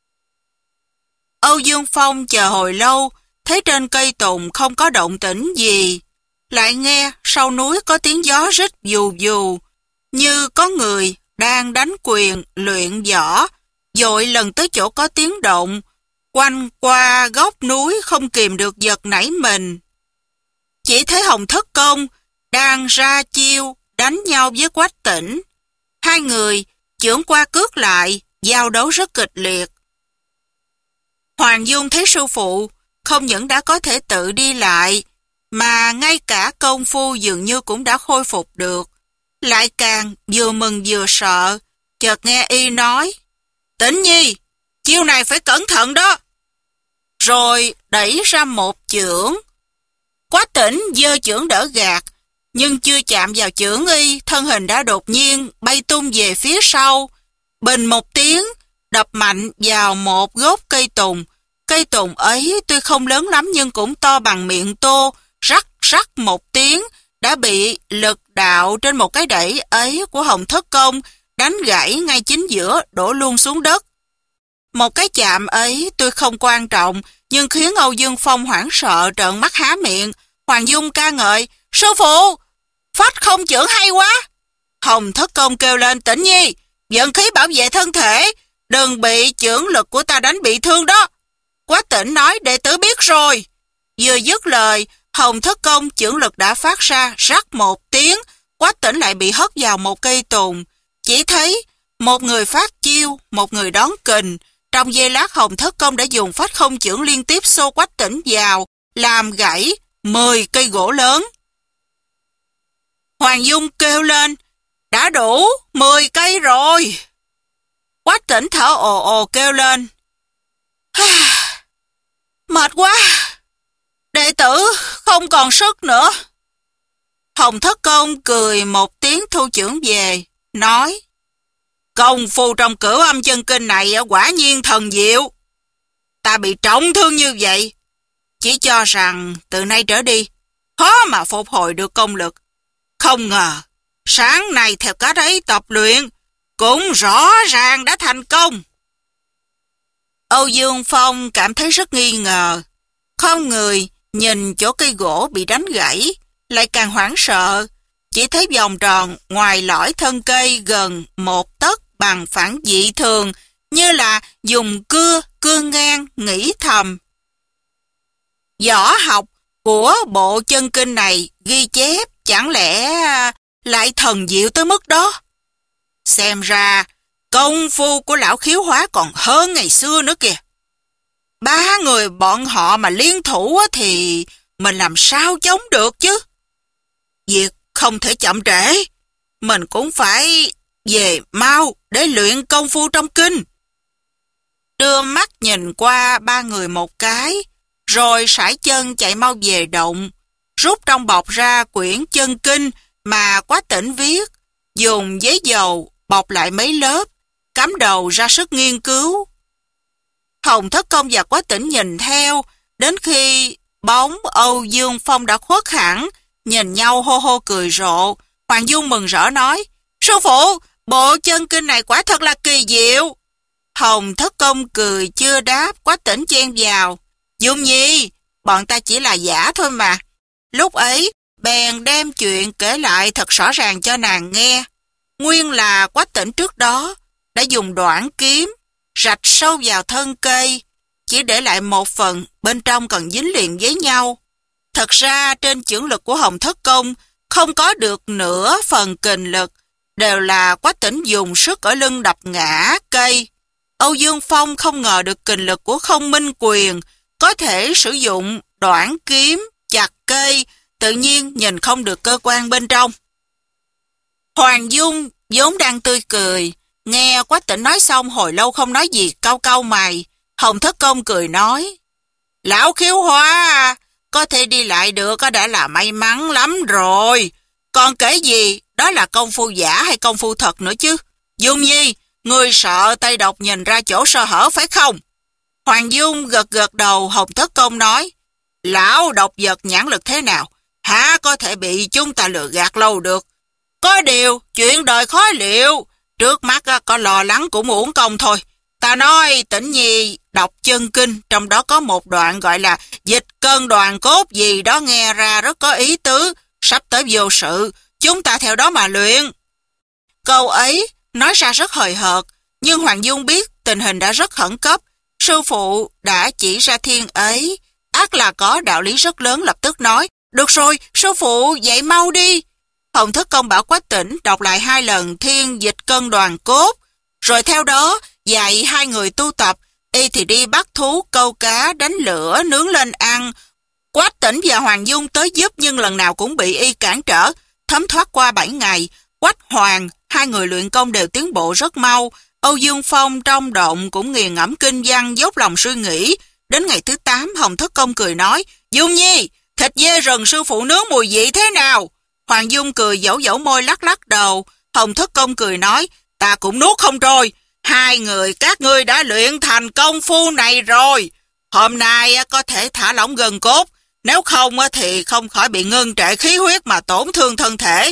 Âu Dương Phong chờ hồi lâu, thấy trên cây tùng không có động tĩnh gì. Lại nghe sau núi có tiếng gió rít vù vù, như có người đang đánh quyền luyện võ, vội lần tới chỗ có tiếng động, quanh qua góc núi không kìm được giật nảy mình. Chỉ thấy Hồng Thất Công đang ra chiêu đánh nhau với Quách Tĩnh. Hai người chưởng qua cước lại, giao đấu rất kịch liệt. Hoàng Dung thấy sư phụ không những đã có thể tự đi lại, mà ngay cả công phu dường như cũng đã khôi phục được. Lại càng vừa mừng vừa sợ, chợt nghe y nói: "Tĩnh Nhi, chiêu này phải cẩn thận đó." Rồi đẩy ra một chưởng. Quách Tĩnh giơ chưởng đỡ gạt, nhưng chưa chạm vào chưởng y, thân hình đã đột nhiên bay tung về phía sau. Bình một tiếng, đập mạnh vào một gốc cây tùng. Cây tùng ấy tuy không lớn lắm nhưng cũng to bằng miệng tô, rắc rắc một tiếng, đã bị lực đạo trên một cái đẩy ấy của Hồng Thất Công đánh gãy ngay chính giữa, đổ luôn xuống đất. Một cái chạm ấy tuy không quan trọng, nhưng khiến Âu Dương Phong hoảng sợ trợn mắt há miệng. Hoàng Dung ca ngợi: "Sư phụ, phách không chưởng hay quá." Hồng Thất Công kêu lên: "Tĩnh Nhi, vận khí bảo vệ thân thể, đừng bị chưởng lực của ta đánh bị thương đó." Quách Tĩnh nói: "Đệ tử biết rồi." Vừa dứt lời, Hồng Thất Công chưởng lực đã phát ra rắc một tiếng, Quách Tĩnh lại bị hất vào một cây tùng. Chỉ thấy một người phát chiêu, một người đón kình. Trong giây lát, Hồng Thất Công đã dùng phách không chưởng liên tiếp xô Quách Tĩnh vào, làm gãy mười cây gỗ lớn. Hoàng Dung kêu lên: "Đã đủ mười cây rồi." Quách Tĩnh thở ồ ồ kêu lên: "Mệt quá, đệ tử không còn sức nữa." Hồng Thất Công cười một tiếng thu chưởng về, nói: "Công phu trong Cửu Âm Chân Kinh này quả nhiên thần diệu. Ta bị trọng thương như vậy, chỉ cho rằng từ nay trở đi khó mà phục hồi được công lực. Không ngờ sáng nay theo cách ấy tập luyện cũng rõ ràng đã thành công." Âu Dương Phong cảm thấy rất nghi ngờ, không người nhìn chỗ cây gỗ bị đánh gãy, lại càng hoảng sợ. Chỉ thấy vòng tròn ngoài lõi thân cây gần một tấc bằng phản dị thường, như là dùng cưa cưa ngang, nghĩ thầm: võ học của bộ chân kinh này ghi chép chẳng lẽ lại thần diệu tới mức đó? Xem ra công phu của lão Khiếu Hóa còn hơn ngày xưa nữa kìa. Ba người bọn họ mà liên thủ thì mình làm sao chống được chứ? Việc không thể chậm trễ, mình cũng phải về mau để luyện công phu trong kinh. Đưa mắt nhìn qua ba người một cái, rồi sải chân chạy mau về động, rút trong bọc ra quyển chân kinh mà Quách Tĩnh viết, dùng giấy dầu bọc lại mấy lớp, cắm đầu ra sức nghiên cứu. Hồng Thất Công và Quách Tĩnh nhìn theo, đến khi bóng Âu Dương Phong đã khuất hẳn, nhìn nhau hô hô cười rộ. Hoàng Dung mừng rỡ nói: "Sư phụ, bộ chân kinh này quả thật là kỳ diệu." Hồng Thất Công cười chưa đáp, Quách Tĩnh chen vào: "Dung Nhi, bọn ta chỉ là giả thôi mà." Lúc ấy, bèn đem chuyện kể lại thật rõ ràng cho nàng nghe. Nguyên là Quách Tĩnh trước đó đã dùng đoạn kiếm rạch sâu vào thân cây, chỉ để lại một phần, bên trong còn dính liền với nhau. Thật ra trên chưởng lực của Hồng Thất Công không có được nửa phần kình lực, đều là Quách Tĩnh dùng sức ở lưng đập ngã cây. Âu Dương Phong không ngờ được kình lực của Không Minh Quyền có thể sử dụng đoạn kiếm chặt cây, tự nhiên nhìn không được cơ quan bên trong. Hoàng Dung vốn đang tươi cười, nghe Quách Tĩnh nói xong hồi lâu không nói gì, cau cau mày. Hồng Thất Công cười nói, lão khiếu hoa, có thể đi lại được đã là may mắn lắm rồi. Còn kể gì, đó là công phu giả hay công phu thật nữa chứ. Dung Nhi, ngươi sợ Tây Độc nhìn ra chỗ sơ hở phải không? Hoàng Dung gật gật đầu. Hồng Thất Công nói, lão độc vật nhãn lực thế nào, há có thể bị chúng ta lừa gạt lâu được. Có điều, chuyện đời khó liệu, trước mắt có lo lắng cũng uổng công thôi. Ta nói Tĩnh Nhi đọc chân kinh, trong đó có một đoạn gọi là dịch cân đoàn cốt gì đó, nghe ra rất có ý tứ, sắp tới vô sự, chúng ta theo đó mà luyện. Câu ấy nói ra rất hời hợt, nhưng Hoàng Dung biết tình hình đã rất khẩn cấp. Sư phụ đã chỉ ra thiên ấy, ắt là có đạo lý rất lớn, lập tức nói, được rồi, sư phụ dạy mau đi. Hồng Thất Công bảo Quách Tĩnh đọc lại hai lần thiên dịch cân đoàn cốt, rồi theo đó dạy hai người tu tập. Y thì đi bắt thú, câu cá, đánh lửa, nướng lên ăn. Quách Tĩnh và Hoàng Dung tới giúp nhưng lần nào cũng bị y cản trở. Thấm thoát qua bảy ngày, Quách Hoàng, hai người luyện công đều tiến bộ rất mau. Âu Dương Phong trong động cũng nghiền ngẫm kinh văn, dốc lòng suy nghĩ. Đến ngày thứ tám, Hồng Thất Công cười nói, Dung Nhi, thịt dê rừng sư phụ nướng mùi vị thế nào? Hoàng Dung cười dẫu dẫu môi lắc lắc đầu. Hồng Thất Công cười nói, ta cũng nuốt không trôi. Hai người các ngươi đã luyện thành công phu này rồi. Hôm nay có thể thả lỏng gân cốt, nếu không thì không khỏi bị ngưng trệ khí huyết mà tổn thương thân thể.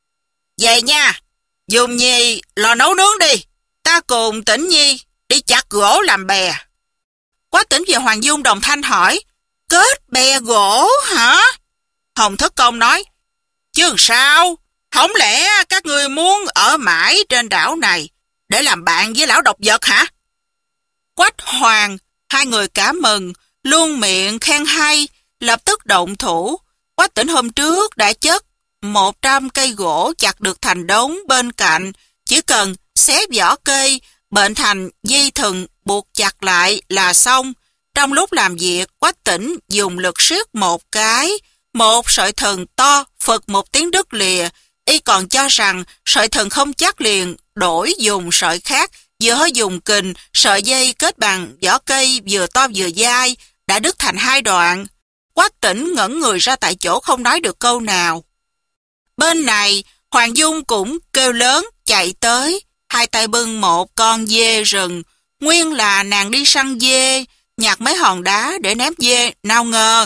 Vậy nha, Dung Nhi lo nấu nướng đi, ta cùng Tĩnh Nhi đi chặt gỗ làm bè. Quách Tĩnh và Hoàng Dung đồng thanh hỏi, kết bè gỗ hả? Hồng Thất Công nói, chứ sao, không lẽ các ngươi muốn ở mãi trên đảo này để làm bạn với lão độc vật hả? Quách Hoàng, hai người cảm mừng, luôn miệng khen hay, lập tức động thủ. Quách Tĩnh hôm trước đã chất một trăm cây gỗ chặt được thành đống bên cạnh, chỉ cần xé vỏ cây, bệnh thành dây thừng buộc chặt lại là xong. Trong lúc làm việc, Quách Tĩnh dùng lực siết một cái, một sợi thừng to phật một tiếng đứt lìa. Y còn cho rằng sợi thừng không chắc liền, đổi dùng sợi khác, vừa dùng kình, sợi dây kết bằng vỏ cây vừa to vừa dai, đã đứt thành hai đoạn. Quách Tĩnh ngẩn người ra tại chỗ không nói được câu nào. Bên này, Hoàng Dung cũng kêu lớn chạy tới, hai tay bưng một con dê rừng. Nguyên là nàng đi săn dê, nhặt mấy hòn đá để ném dê, nào ngờ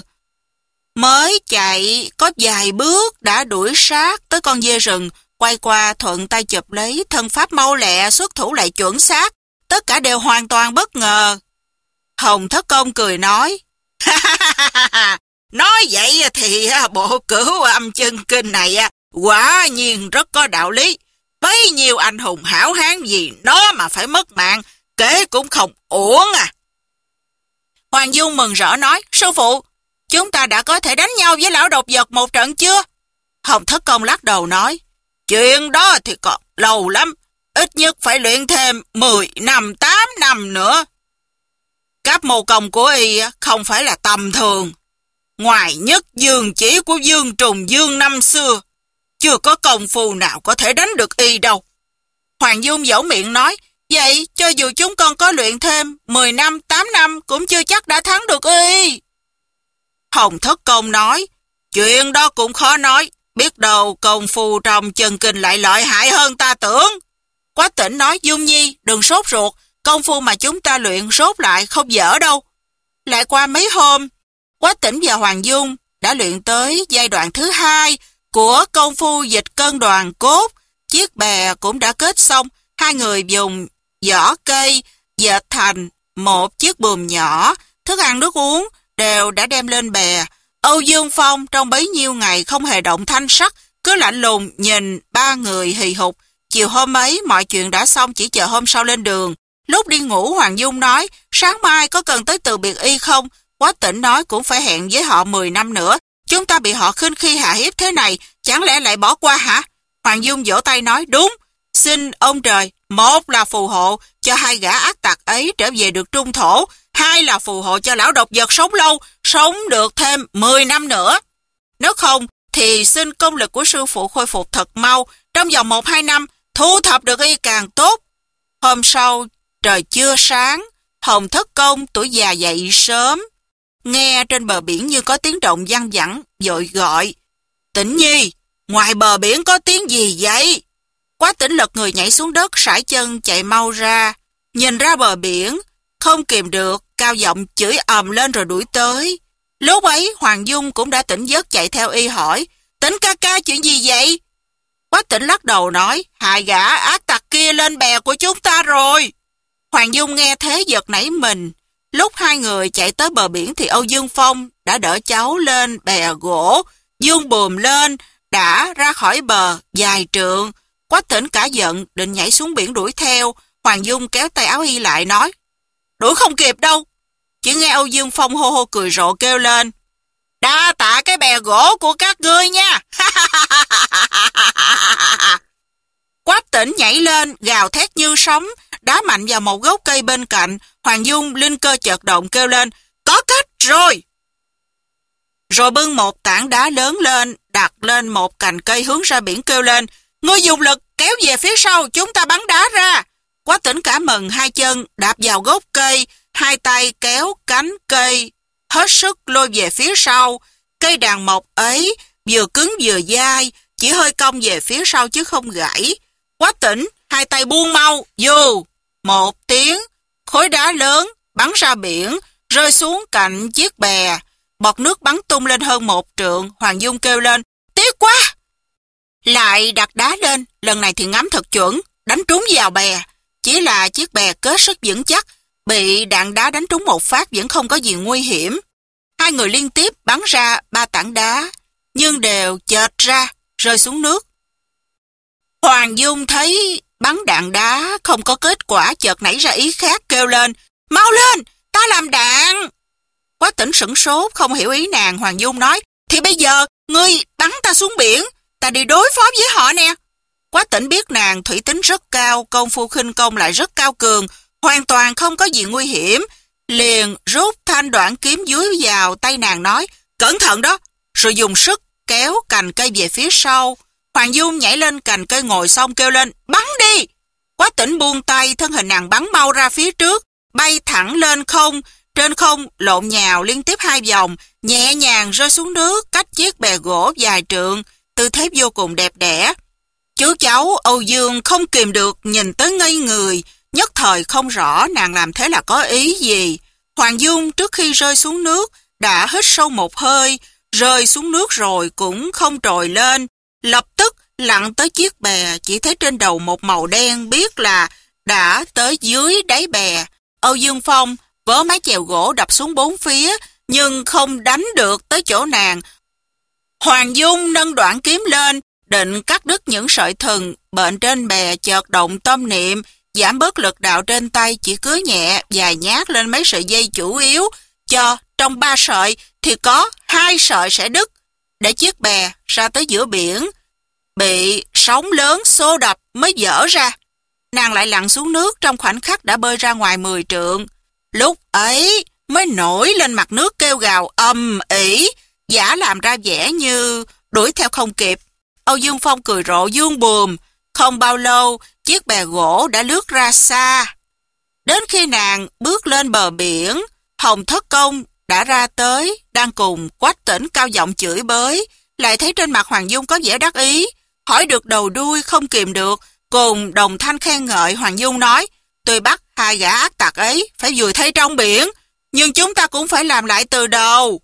mới chạy có vài bước đã đuổi sát tới con dê rừng, quay qua thuận tay chụp lấy, thân pháp mau lẹ, xuất thủ lại chuẩn xác, tất cả đều hoàn toàn bất ngờ. Hồng Thất Công cười nói, nói vậy thì bộ Cửu Âm Chân Kinh này quả nhiên rất có đạo lý. Bấy nhiêu anh hùng hảo hán gì nó mà phải mất mạng, kể cũng không uổng à. Hoàng Dung mừng rỡ nói, sư phụ, chúng ta đã có thể đánh nhau với lão độc vật một trận chưa? Hồng Thất Công lắc đầu nói, chuyện đó thì còn lâu lắm, ít nhất phải luyện thêm mười năm, tám năm nữa. Các mô công của y không phải là tầm thường. Ngoài nhất dương chỉ của Dương Trùng Dương năm xưa, chưa có công phu nào có thể đánh được y đâu. Hoàng Dung dẫu miệng nói, vậy cho dù chúng con có luyện thêm mười năm, tám năm cũng chưa chắc đã thắng được y. Hồng Thất Công nói, chuyện đó cũng khó nói, biết đâu công phu trong chân kinh lại lợi hại hơn ta tưởng. Quách Tĩnh nói, Dung Nhi đừng sốt ruột, công phu mà chúng ta luyện rốt lại không dở đâu. Lại qua mấy hôm, Quách Tĩnh và Hoàng Dung đã luyện tới giai đoạn thứ hai của công phu dịch cân đoàn cốt. Chiếc bè cũng đã kết xong, hai người dùng vỏ cây dệt thành một chiếc buồm nhỏ, thức ăn nước uống đều đã đem lên bè. Âu Dương Phong trong bấy nhiêu ngày không hề động thanh sắc, cứ lạnh lùng nhìn ba người hì hục. Chiều hôm ấy mọi chuyện đã xong, chỉ chờ hôm sau lên đường. Lúc đi ngủ, Hoàng Dung nói, sáng mai có cần tới từ biệt y không? Quách Tĩnh nói cũng phải hẹn với họ mười năm nữa. Chúng ta bị họ khinh khi hạ hiếp thế này, chẳng lẽ lại bỏ qua hả? Hoàng Dung vỗ tay nói, đúng, xin ông trời, một là phù hộ cho hai gã ác tặc ấy trở về được trung thổ, hai là phù hộ cho lão độc vật sống lâu, sống được thêm mười năm nữa. Nếu không, thì xin công lực của sư phụ khôi phục thật mau. Trong vòng một hai năm, thu thập được y càng tốt. Hôm sau, trời chưa sáng, Hồng Thất Công tuổi già dậy sớm. Nghe trên bờ biển như có tiếng động văng vẳng, vội gọi. Tĩnh Nhi, ngoài bờ biển có tiếng gì vậy? Quách Tĩnh lật người nhảy xuống đất, sải chân chạy mau ra. Nhìn ra bờ biển, không kìm được, cao giọng chửi ầm lên rồi đuổi tới. Lúc ấy, Hoàng Dung cũng đã tỉnh giấc chạy theo y hỏi. Tĩnh ca ca, chuyện gì vậy? Quách Tĩnh lắc đầu nói, hai gã ác tặc kia lên bè của chúng ta rồi. Hoàng Dung nghe thế giật nảy mình. Lúc hai người chạy tới bờ biển thì Âu Dương Phong đã đỡ cháu lên bè gỗ, dương buồm lên, đã ra khỏi bờ dài trượng. Quách Tĩnh cả giận định nhảy xuống biển đuổi theo. Hoàng Dung kéo tay áo y lại nói, đuổi không kịp đâu. Chỉ nghe Âu Dương Phong hô hô cười rộ kêu lên, đa tạ cái bè gỗ của các ngươi nha. Quách Tĩnh nhảy lên, gào thét như sóng, đá mạnh vào một gốc cây bên cạnh. Hoàng Dung linh cơ chợt động kêu lên, có cách rồi. Rồi bưng một tảng đá lớn lên, đặt lên một cành cây hướng ra biển kêu lên, ngươi dùng lực kéo về phía sau, chúng ta bắn đá ra. Quách Tĩnh cả mừng, hai chân đạp vào gốc cây, hai tay kéo cánh cây, hết sức lôi về phía sau. Cây đàn mộc ấy vừa cứng vừa dai, chỉ hơi cong về phía sau chứ không gãy. Quách Tĩnh hai tay buông mau, dù một tiếng, khối đá lớn bắn ra biển, rơi xuống cạnh chiếc bè. Bọt nước bắn tung lên hơn một trượng. Hoàng Dung kêu lên, tiếc quá. Lại đặt đá lên, lần này thì ngắm thật chuẩn, đánh trúng vào bè. Chỉ là chiếc bè kết sức vững chắc, bị đạn đá đánh trúng một phát vẫn không có gì nguy hiểm. Hai người liên tiếp bắn ra ba tảng đá, nhưng đều chệch ra, rơi xuống nước. Hoàng Dung thấy bắn đạn đá không có kết quả, chợt nảy ra ý khác kêu lên, mau lên, ta làm đạn. Quách Tĩnh sửng sốt, không hiểu ý nàng. Hoàng Dung nói, thì bây giờ ngươi bắn ta xuống biển, ta đi đối phó với họ nè. Quách Tĩnh biết nàng thủy tính rất cao, công phu khinh công lại rất cao cường, hoàn toàn không có gì nguy hiểm. Liền rút thanh đoạn kiếm dưới vào tay nàng nói, cẩn thận đó, rồi dùng sức kéo cành cây về phía sau. Hoàng Dung nhảy lên cành cây ngồi xong kêu lên, bắn đi. Quách Tĩnh buông tay, thân hình nàng bắn mau ra phía trước, bay thẳng lên không, trên không lộn nhào liên tiếp hai vòng, nhẹ nhàng rơi xuống nước cách chiếc bè gỗ dài trượng, tư thế vô cùng đẹp đẽ. Chú cháu Âu Dương không kìm được nhìn tới ngây người, nhất thời không rõ nàng làm thế là có ý gì. Hoàng Dung trước khi rơi xuống nước đã hít sâu một hơi, rơi xuống nước rồi cũng không trồi lên, lập tức lặn tới chiếc bè, chỉ thấy trên đầu một màu đen, biết là đã tới dưới đáy bè. Âu Dương Phong vớ mái chèo gỗ đập xuống bốn phía, nhưng không đánh được tới chỗ nàng. Hoàng Dung nâng đoạn kiếm lên, định cắt đứt những sợi thừng bệnh trên bè, chợt động tâm niệm, giảm bớt lực đạo trên tay, chỉ cứa nhẹ vài nhát lên mấy sợi dây chủ yếu, cho trong ba sợi thì có hai sợi sẽ đứt, để chiếc bè ra tới giữa biển, bị sóng lớn xô đập mới dở ra. Nàng lại lặn xuống nước, trong khoảnh khắc đã bơi ra ngoài mười trượng. Lúc ấy mới nổi lên mặt nước kêu gào ầm ĩ, giả làm ra vẻ như đuổi theo không kịp. Âu Dương Phong cười rộ dương buồm, không bao lâu chiếc bè gỗ đã lướt ra xa. Đến khi nàng bước lên bờ biển, Hồng Thất Công đã ra tới, đang cùng Quách Tĩnh cao giọng chửi bới, lại thấy trên mặt Hoàng Dung có vẻ đắc ý, hỏi được đầu đuôi không kìm được, cùng đồng thanh khen ngợi. Hoàng Dung nói, tôi bắt hai gã ác tặc ấy phải vùi thay trong biển, nhưng chúng ta cũng phải làm lại từ đầu.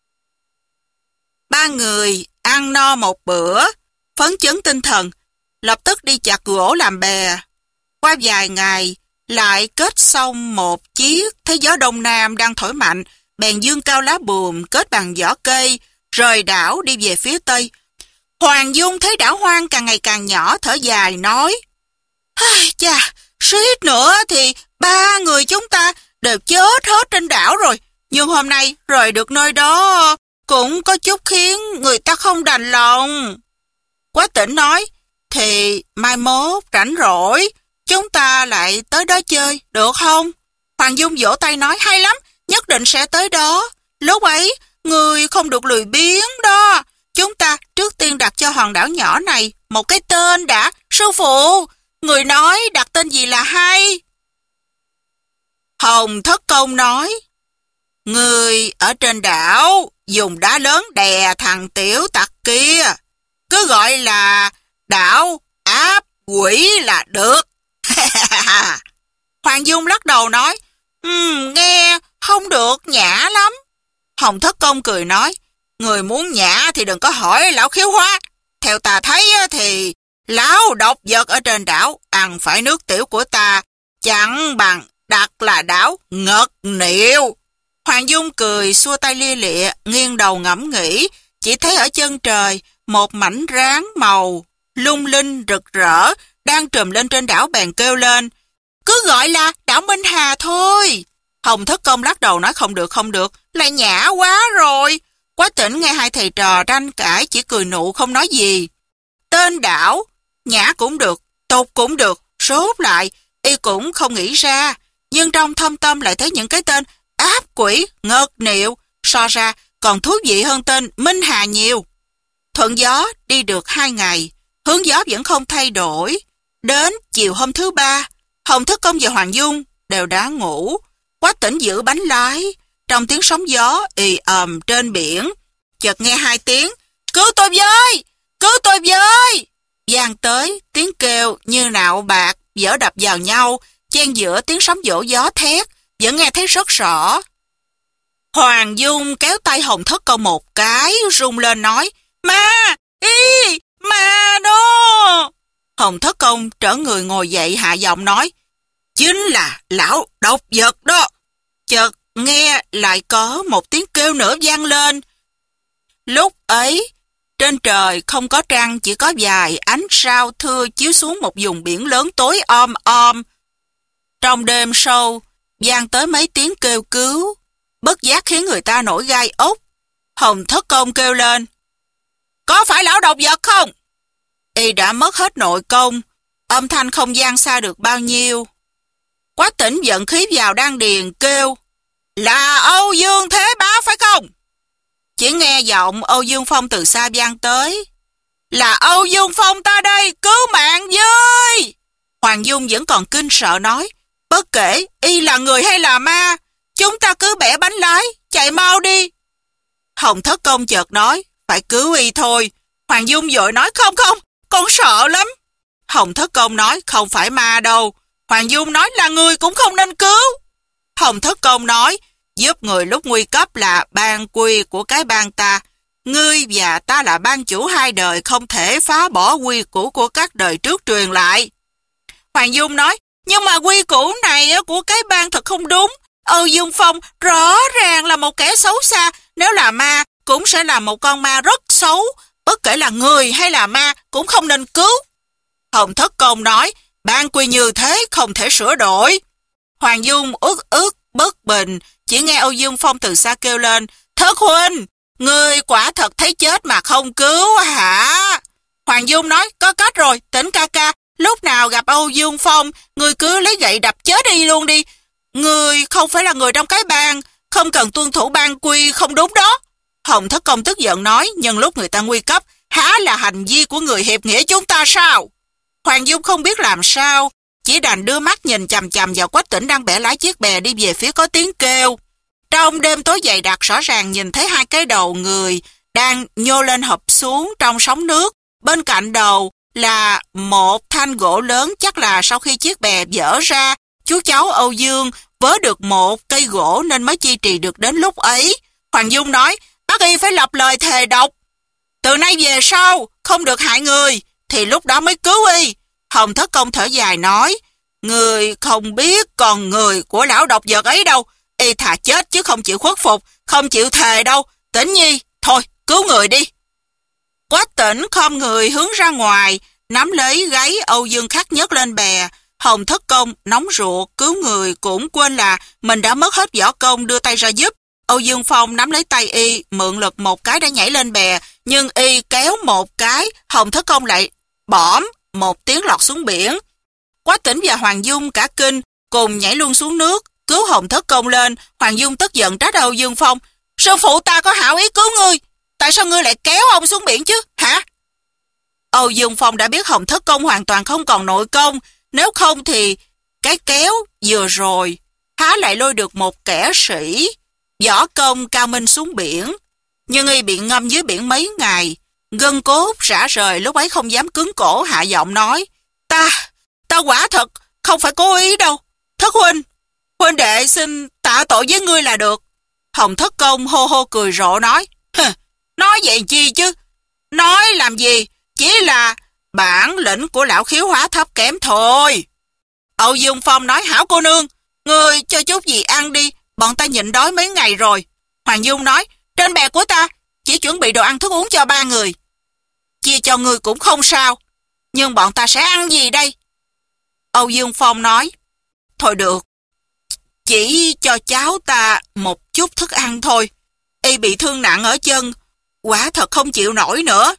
Ba người ăn no một bữa, phấn chấn tinh thần, lập tức đi chặt gỗ làm bè. Qua vài ngày, lại kết xong một chiếc, thấy gió đông nam đang thổi mạnh, bèn dương cao lá buồm kết bằng vỏ cây, rời đảo đi về phía tây. Hoàng Dung thấy đảo hoang càng ngày càng nhỏ, thở dài nói, chà, suýt nữa thì ba người chúng ta đều chết hết trên đảo rồi, nhưng hôm nay rời được nơi đó cũng có chút khiến người ta không đành lòng. Quách Tĩnh nói, thì mai mốt rảnh rỗi, chúng ta lại tới đó chơi, được không? Hoàng Dung vỗ tay nói, hay lắm, nhất định sẽ tới đó. Lúc ấy, người không được lười biếng đó, chúng ta trước tiên đặt cho hòn đảo nhỏ này một cái tên đã. Sư phụ, người nói đặt tên gì là hay? Hồng Thất Công nói, người ở trên đảo dùng đá lớn đè thằng tiểu tặc kia, cứ gọi là đảo áp quỷ là được. Hoàng Dung lắc đầu nói, um, nghe không được nhã lắm. Hồng Thất Công cười nói, người muốn nhã thì đừng có hỏi lão Khiếu Hoa. Theo ta thấy thì lão độc vật ở trên đảo ăn phải nước tiểu của ta, chẳng bằng đặt là đảo ngất niệu. Hoàng Dung cười xua tay lia lịa, nghiêng đầu ngẫm nghĩ, chỉ thấy ở chân trời một mảnh ráng màu lung linh rực rỡ đang trùm lên trên đảo, bèn kêu lên, cứ gọi là đảo Minh Hà thôi. Hồng Thất Công lắc đầu nói, không được không được, lại nhã quá rồi. Quách Tĩnh nghe hai thầy trò tranh cãi chỉ cười nụ không nói gì. Tên đảo nhã cũng được, tục cũng được, sốt lại y cũng không nghĩ ra, nhưng trong thâm tâm lại thấy những cái tên áp quỷ, ngất niệu so ra còn thú vị hơn tên Minh Hà nhiều. Thuận gió đi được hai ngày, hướng gió vẫn không thay đổi. Đến chiều hôm thứ ba, Hồng Thất Công và Hoàng Dung đều đã ngủ. Quách Tĩnh giữ bánh lái, trong tiếng sóng gió ì ầm trên biển, chợt nghe hai tiếng cứu tôi với, cứu tôi với, vang tới tiếng kêu như nạo bạc vỡ đập vào nhau, chen giữa tiếng sóng vỗ gió thét, vẫn nghe thấy rất rõ. Hoàng Dung kéo tay Hồng Thất Công một cái, rung lên nói, ma, y, ma đó. Hồng Thất Công trở người ngồi dậy hạ giọng nói, chính là lão độc vật đó. Chợt nghe lại có một tiếng kêu nữa vang lên. Lúc ấy, trên trời không có trăng, chỉ có vài ánh sao thưa chiếu xuống một vùng biển lớn tối om om. Trong đêm sâu, vang tới mấy tiếng kêu cứu, bất giác khiến người ta nổi gai ốc. Hồng Thất Công kêu lên, có phải lão độc vật không? Y đã mất hết nội công, âm thanh không vang xa được bao nhiêu. Quách Tĩnh giận khí vào đan điền kêu, là Âu Dương Thế Bá phải không? Chỉ nghe giọng Âu Dương Phong từ xa vang tới, là Âu Dương Phong ta đây, cứu mạng với. Hoàng Dung vẫn còn kinh sợ nói, bất kể y là người hay là ma, chúng ta cứ bẻ bánh lái, chạy mau đi. Hồng Thất Công chợt nói, phải cứu y thôi. Hoàng Dung vội nói, không không, con sợ lắm. Hồng Thất Công nói, không phải ma đâu. Hoàng Dung nói, là người cũng không nên cứu. Hồng Thất Công nói, giúp người lúc nguy cấp là ban quy của cái bang ta. Ngươi và ta là ban chủ hai đời, không thể phá bỏ quy củ của các đời trước truyền lại. Hoàng Dung nói, nhưng mà quy củ này của cái bang thật không đúng. Âu Dương Phong rõ ràng là một kẻ xấu xa, nếu là ma cũng sẽ là một con ma rất xấu, bất kể là người hay là ma cũng không nên cứu. Hồng Thất Công nói, ban quy như thế không thể sửa đổi. Hoàng Dung ức ức bất bình, chỉ nghe Âu Dương Phong từ xa kêu lên, Thất huynh, ngươi quả thật thấy chết mà không cứu hả? Hoàng Dung nói, có cách rồi, Tĩnh ca ca, lúc nào gặp Âu Dương Phong, ngươi cứ lấy gậy đập chết đi luôn đi. Ngươi không phải là người trong cái bang, không cần tuân thủ ban quy không đúng đó. Hồng Thất Công tức giận nói, nhân lúc người ta nguy cấp, há là hành vi của người hiệp nghĩa chúng ta sao? Hoàng Dung không biết làm sao, chỉ đành đưa mắt nhìn chằm chằm vào Quách Tĩnh đang bẻ lái chiếc bè đi về phía có tiếng kêu. Trong đêm tối dày đặc rõ ràng nhìn thấy hai cái đầu người đang nhô lên hợp xuống trong sóng nước. Bên cạnh đầu là một thanh gỗ lớn, chắc là sau khi chiếc bè vỡ ra, chú cháu Âu Dương vớ được một cây gỗ nên mới chi trì được đến lúc ấy. Hoàng Dung nói, bác y phải lập lời thề độc, từ nay về sau không được hại người, thì lúc đó mới cứu y. Hồng Thất Công thở dài nói, người không biết còn người của lão độc vật ấy đâu, y thà chết chứ không chịu khuất phục, không chịu thề đâu. Tĩnh nhi, thôi cứu người đi. Quách Tĩnh khom người hướng ra ngoài, nắm lấy gáy Âu Dương Khắc nhấc lên bè. Hồng Thất Công nóng ruột cứu người cũng quên là mình đã mất hết võ công, đưa tay ra giúp. Âu Dương Phong nắm lấy tay y, mượn lực một cái đã nhảy lên bè, nhưng y kéo một cái, Hồng Thất Công lại bõm một tiếng lọt xuống biển. Quách Tĩnh và Hoàng Dung cả kinh, cùng nhảy luôn xuống nước, cứu Hồng Thất Công lên. Hoàng Dung tức giận trách Âu Dương Phong, sư phụ ta có hảo ý cứu ngươi, tại sao ngươi lại kéo ông xuống biển chứ, hả? Âu Dương Phong đã biết Hồng Thất Công hoàn toàn không còn nội công, nếu không thì cái kéo vừa rồi há lại lôi được một kẻ sĩ võ công cao minh xuống biển. Nhưng y bị ngâm dưới biển mấy ngày, gân cốt rã rời, lúc ấy không dám cứng cổ, hạ giọng nói: Ta, ta quả thật không phải cố ý đâu. Thất huynh, huynh đệ xin tạ tội với ngươi là được. Hồng Thất Công hô hô cười rộ nói: Nói vậy chi chứ? Nói làm gì? Chỉ là bản lĩnh của lão khiếu hóa thấp kém thôi. Âu Dương Phong nói: Hảo cô nương, ngươi cho chút gì ăn đi, bọn ta nhịn đói mấy ngày rồi. Hoàng Dung nói: Trên bè của ta chỉ chuẩn bị đồ ăn thức uống cho ba người, chia cho ngươi cũng không sao, nhưng bọn ta sẽ ăn gì đây? Âu Dương Phong nói: Thôi được, chỉ cho cháu ta một chút thức ăn thôi. Y bị thương nặng ở chân, quả thật không chịu nổi nữa.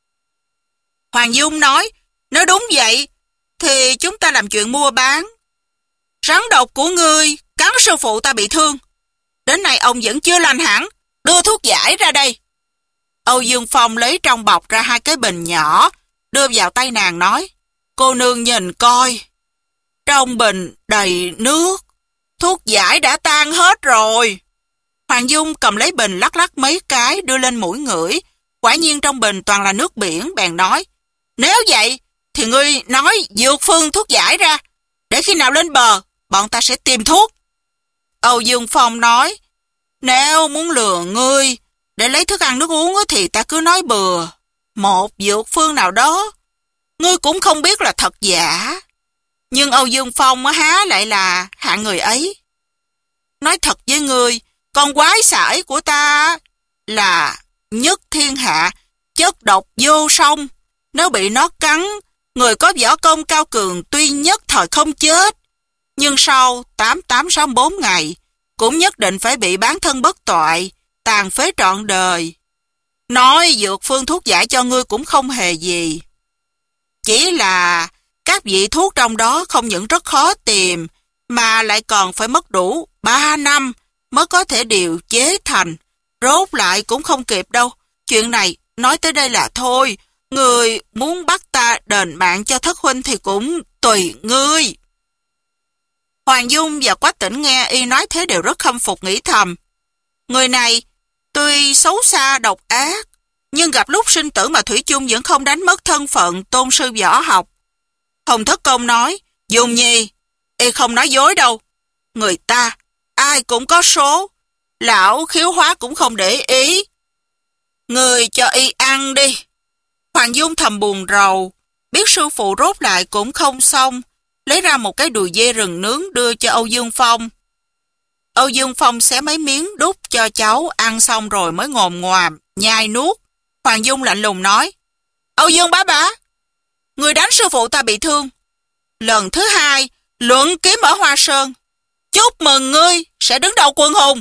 Hoàng Dung nói: Nếu đúng vậy thì chúng ta làm chuyện mua bán. Rắn độc của ngươi cắn sư phụ ta bị thương, đến nay ông vẫn chưa lành hẳn, đưa thuốc giải ra đây. Âu Dương Phong lấy trong bọc ra hai cái bình nhỏ, đưa vào tay nàng nói: Cô nương nhìn coi, trong bình đầy nước, thuốc giải đã tan hết rồi. Hoàng Dung cầm lấy bình lắc lắc mấy cái, đưa lên mũi ngửi, quả nhiên trong bình toàn là nước biển, bèn nói: Nếu vậy thì ngươi nói dược phương thuốc giải ra, để khi nào lên bờ bọn ta sẽ tìm thuốc. Âu Dương Phong nói: Nếu muốn lừa ngươi để lấy thức ăn nước uống thì ta cứ nói bừa một dược phương nào đó, ngươi cũng không biết là thật giả. Nhưng Âu Dương Phong há lại là hạng người ấy. Nói thật với ngươi, con quái xải của ta là nhất thiên hạ, chất độc vô song. Nếu bị nó cắn, người có võ công cao cường tuy nhất thời không chết, nhưng sau tám tám sáu mươi bốn ngày cũng nhất định phải bị bán thân bất toại, tàn phế trọn đời. Nói dược phương thuốc giải cho ngươi cũng không hề gì, chỉ là các vị thuốc trong đó không những rất khó tìm, mà lại còn phải mất đủ ba năm mới có thể điều chế thành. Rốt lại cũng không kịp đâu. Chuyện này nói tới đây là thôi. Người muốn bắt ta đền mạng cho thất huynh thì cũng tùy ngươi. Hoàng Dung và Quách Tĩnh nghe y nói thế đều rất khâm phục, nghĩ thầm: Người này tuy xấu xa độc ác, nhưng gặp lúc sinh tử mà thủy chung vẫn không đánh mất thân phận tôn sư võ học. Hồng Thất Công nói: Dung Nhi, y không nói dối đâu. Người ta ai cũng có số, lão khiếu hóa cũng không để ý. Người cho y ăn đi. Hoàng Dung thầm buồn rầu, biết sư phụ rốt lại cũng không xong, lấy ra một cái đùi dê rừng nướng đưa cho Âu Dương Phong. Âu Dương Phong xé mấy miếng đút cho cháu ăn xong rồi mới ngồm ngoàm nhai nuốt. Hoàng Dung lạnh lùng nói: Âu Dương bá bá, người đánh sư phụ ta bị thương lần thứ hai luận kiếm ở Hoa Sơn, chúc mừng ngươi sẽ đứng đầu quân hùng.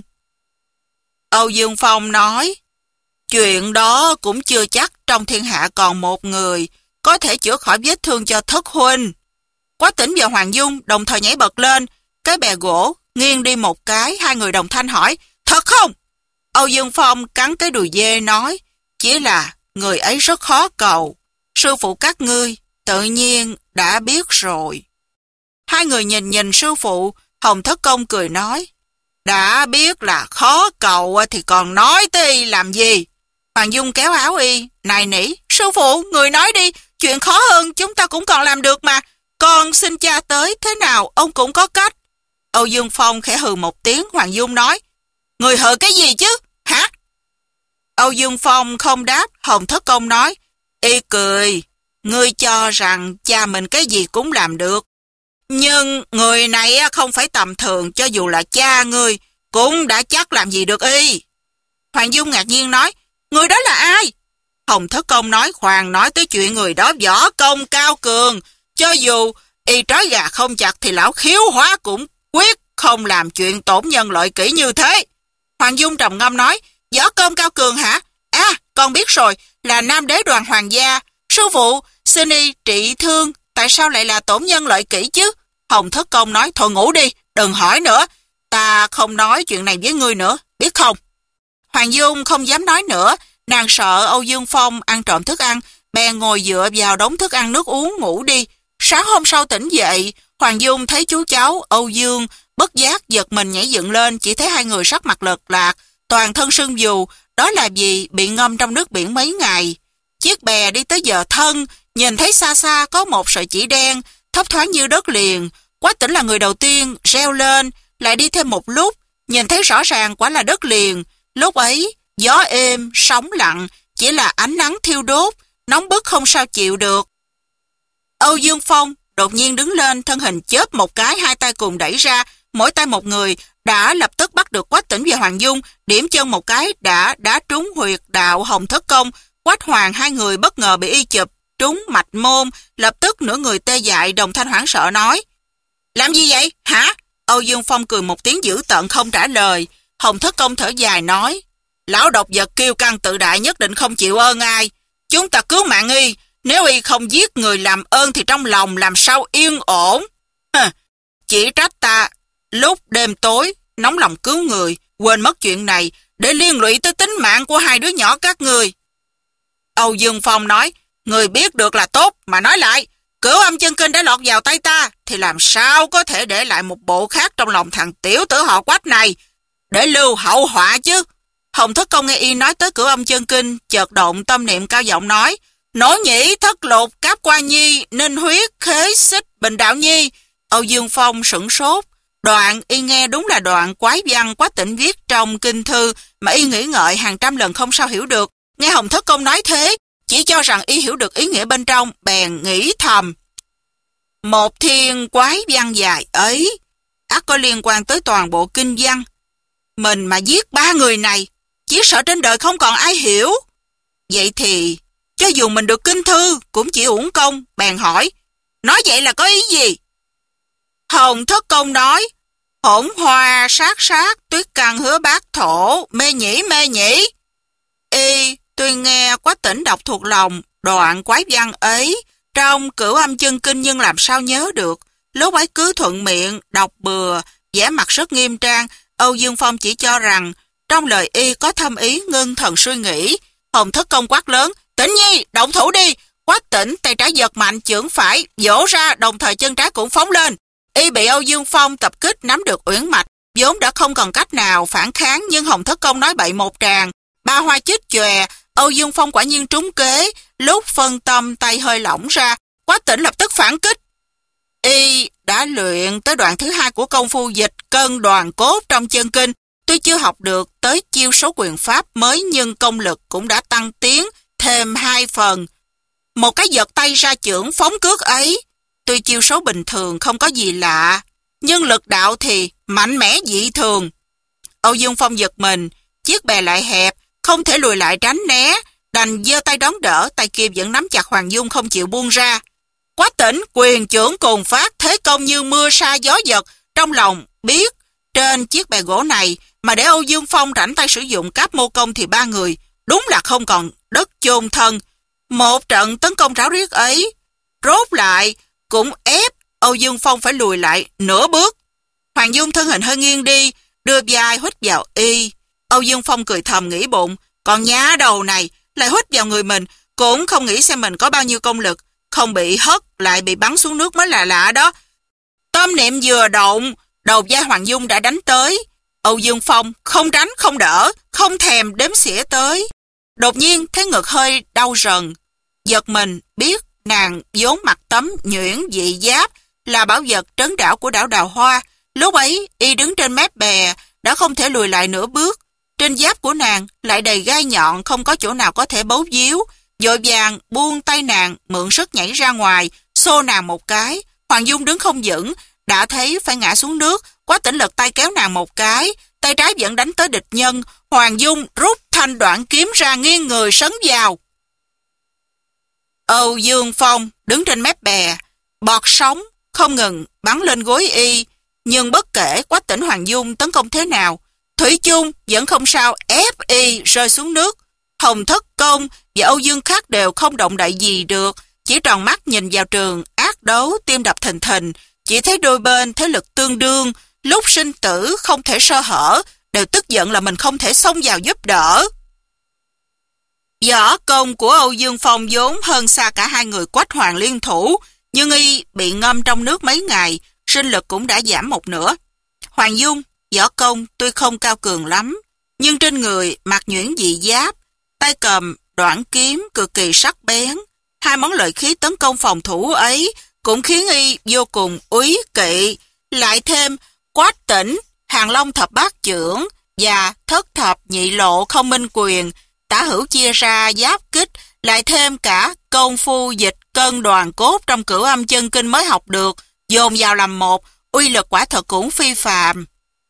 Âu Dương Phong nói: Chuyện đó cũng chưa chắc trong thiên hạ còn một người có thể chữa khỏi vết thương cho thất huynh. Quách Tĩnh và Hoàng Dung đồng thời nhảy bật lên, cái bè gỗ nghiêng đi một cái, hai người đồng thanh hỏi: Thật không? Âu Dương Phong cắn cái đùi dê nói: Chỉ là người ấy rất khó cầu, sư phụ các ngươi tự nhiên đã biết rồi. Hai người nhìn nhìn sư phụ. Hồng Thất Công cười nói: Đã biết là khó cầu thì còn nói tới làm gì? Hoàng Dung kéo áo y, nài nỉ: Sư phụ, người nói đi, chuyện khó hơn chúng ta cũng còn làm được mà. Con xin cha tới thế nào ông cũng có cách. Âu Dương Phong khẽ hừ một tiếng. Hoàng Dung nói: Người hừ cái gì chứ, hả? Âu Dương Phong không đáp. Hồng Thất Công nói: Y cười, ngươi cho rằng cha mình cái gì cũng làm được. Nhưng người này không phải tầm thường, cho dù là cha ngươi cũng đã chắc làm gì được y. Hoàng Dung ngạc nhiên nói: Người đó là ai? Hồng Thất Công nói: Hoàng nói tới chuyện người đó võ công cao cường, cho dù y trói gà không chặt thì lão khiếu hóa cũng quyết không làm chuyện tổn nhân lợi kỷ như thế. Hoàng Dung trầm ngâm nói: Võ công cao cường hả? À, con biết rồi, là Nam Đế Đoàn Hoàng gia. Sư phụ, xin y trị thương, tại sao lại là tổn nhân lợi kỷ chứ? Hồng Thất Công nói: Thôi ngủ đi, đừng hỏi nữa, ta không nói chuyện này với ngươi nữa, biết không? Hoàng Dung không dám nói nữa, Nàng sợ Âu Dương Phong ăn trộm thức ăn, bèn ngồi dựa vào đống thức ăn nước uống ngủ đi. Sáng hôm sau tỉnh dậy, Hoàng Dung thấy chú cháu Âu Dương bất giác giật mình nhảy dựng lên, chỉ thấy hai người sắc mặt lợt lạc, toàn thân sưng dù, đó là vì bị ngâm trong nước biển mấy ngày. Chiếc bè đi tới giờ thân, nhìn thấy xa xa có một sợi chỉ đen, thấp thoáng như đất liền. Quách Tĩnh là người đầu tiên reo lên, lại đi thêm một lúc, nhìn thấy rõ ràng quả là đất liền. Lúc ấy, gió êm, sóng lặng, chỉ là ánh nắng thiêu đốt, nóng bức không sao chịu được. Âu Dương Phong đột nhiên đứng lên, thân hình chớp một cái, hai tay cùng đẩy ra, mỗi tay một người, đã lập tức bắt được Quách Tĩnh và Hoàng Dung, điểm chân một cái đã đá trúng huyệt đạo Hồng Thất Công. Quách Hoàng hai người bất ngờ bị y chụp trúng mạch môn, lập tức nửa người tê dại, đồng thanh hoảng sợ nói: "Làm gì vậy, hả?" Âu Dương Phong cười một tiếng dữ tợn không trả lời. Hồng Thất Công thở dài nói: "Lão độc vật kiêu căng tự đại nhất định không chịu ơn ai. Chúng ta cứu mạng y, nếu y không giết người làm ơn thì trong lòng làm sao yên ổn. Hừ, chỉ trách ta lúc đêm tối nóng lòng cứu người, quên mất chuyện này để liên lụy tới tính mạng của hai đứa nhỏ các người." Âu Dương Phong nói: "Người biết được là tốt, mà nói lại, Cửu Âm Chân Kinh đã lọt vào tay ta, thì làm sao có thể để lại một bộ khác trong lòng thằng tiểu tử họ Quách này, để lưu hậu họa chứ?" Hồng Thất Công nghe y nói tới Cửu Âm Chân Kinh, chợt động tâm niệm cao giọng nói: "Nỗ nhĩ, thất lục, cáp qua nhi, ninh huyết, khế xích, bình đạo nhi." Âu Dương Phong sửng sốt. Đoạn y nghe đúng là đoạn quái văn Quách Tĩnh viết trong kinh thư, mà y nghĩ ngợi hàng trăm lần không sao hiểu được. Nghe Hồng Thất Công nói thế, chỉ cho rằng y hiểu được ý nghĩa bên trong, bèn nghĩ thầm: một thiên quái văn dài ấy, ắt có liên quan tới toàn bộ kinh văn. Mình mà giết ba người này, chỉ sợ trên đời không còn ai hiểu. Vậy thì, cho dù mình được kinh thư, cũng chỉ uổng công. Bèn hỏi: "Nói vậy là có ý gì?" Hồng Thất Công nói: "Hỗn hoa sát sát, tuyết căn hứa bát thổ, mê nhĩ mê nhĩ." Y tuy nghe Quách Tĩnh đọc thuộc lòng đoạn quái văn ấy trong Cửu Âm Chân Kinh, nhưng làm sao nhớ được. Lúc ấy cứ thuận miệng đọc bừa, vẻ mặt rất nghiêm trang. Âu Dương Phong chỉ cho rằng trong lời y có thâm ý, ngưng thần suy nghĩ. Hồng Thất Công quát lớn: "Tĩnh nhi, động thủ đi!" Quách Tĩnh tay trái giật mạnh, chưởng phải vỗ ra, đồng thời chân trái cũng phóng lên. Y bị Âu Dương Phong tập kích nắm được uyển mạch, vốn đã không còn cách nào phản kháng, nhưng Hồng Thất Công nói bậy một tràng, ba hoa chích chòe. Âu Dương Phong quả nhiên trúng kế. Lúc phân tâm tay hơi lỏng ra, Quách Tĩnh lập tức phản kích. Y đã luyện tới đoạn thứ hai của công phu dịch cân đoàn cốt trong chân kinh, tuy chưa học được tới chiêu số quyền pháp mới, nhưng công lực cũng đã tăng tiến thêm hai phần. Một cái giật tay ra chưởng phóng cước ấy, tuy chiêu số bình thường không có gì lạ, nhưng lực đạo thì mạnh mẽ dị thường. Âu Dương Phong giật mình, chiếc bè lại hẹp, không thể lùi lại tránh né, đành giơ tay đón đỡ, tay kia vẫn nắm chặt Hoàng Dung không chịu buông ra. Quách Tĩnh quyền chưởng cùng phát, thế công như mưa sa gió giật. Trong lòng biết trên chiếc bè gỗ này mà để Âu Dương Phong rảnh tay sử dụng cáp mô công thì ba người đúng là không còn đất chôn thân. Một trận tấn công ráo riết ấy, rốt lại cũng ép Âu Dương Phong phải lùi lại nửa bước. Hoàng Dung thân hình hơi nghiêng đi, đưa vai huých vào y. Âu Dương Phong cười thầm nghĩ bụng, còn nhá đầu này lại huých vào người mình, cũng không nghĩ xem mình có bao nhiêu công lực, không bị hất lại bị bắn xuống nước mới là lạ đó. Tâm niệm vừa động, đầu vai Hoàng Dung đã đánh tới. Âu Dương Phong không tránh không đỡ, không thèm đếm xỉa tới. Đột nhiên thấy ngực hơi đau rần, giật mình biết nàng vốn mặc tấm nhuyễn dị giáp là bảo vật trấn đảo của đảo Đào Hoa. Lúc ấy y đứng trên mép bè đã không thể lùi lại nửa bước. Trên giáp của nàng lại đầy gai nhọn, không có chỗ nào có thể bấu víu. Vội vàng buông tay nàng, mượn sức nhảy ra ngoài, xô nàng một cái. Hoàng Dung đứng không vững, đã thấy phải ngã xuống nước. Quách Tĩnh lật tay kéo nàng một cái, tay trái vẫn đánh tới địch nhân. Hoàng Dung rút thanh đoạn kiếm ra, nghiêng người sấn vào. Âu Dương Phong đứng trên mép bè, bọt sóng không ngừng bắn lên gối y, nhưng bất kể Quách Tĩnh Hoàng Dung tấn công thế nào, thủy chung vẫn không sao ép y rơi xuống nước. Hồng Thất Công và Âu Dương Khắc đều không động đậy gì được, chỉ tròn mắt nhìn vào trường ác đấu, tim đập thình thình. Chỉ thấy đôi bên thế lực tương đương, lúc sinh tử không thể sơ hở, đều tức giận là mình không thể xông vào giúp đỡ. Võ công của Âu Dương Phong vốn hơn xa cả hai người Quách Hoàng liên thủ, nhưng y bị ngâm trong nước mấy ngày, sinh lực cũng đã giảm một nửa. Hoàng Dung, võ công tuy không cao cường lắm, nhưng trên người mặc nhuyễn dị giáp, tay cầm đoạn kiếm cực kỳ sắc bén. Hai món lợi khí tấn công phòng thủ ấy cũng khiến y vô cùng úy kỵ. Lại thêm Quách Tĩnh, Hàng Long thập bát chưởng và thất thập nhị lộ không minh quyền, tả hữu chia ra giáp kích, lại thêm cả công phu dịch cân đoàn cốt trong Cửu Âm Chân Kinh mới học được, dồn vào làm một, uy lực quả thật cũng phi phàm.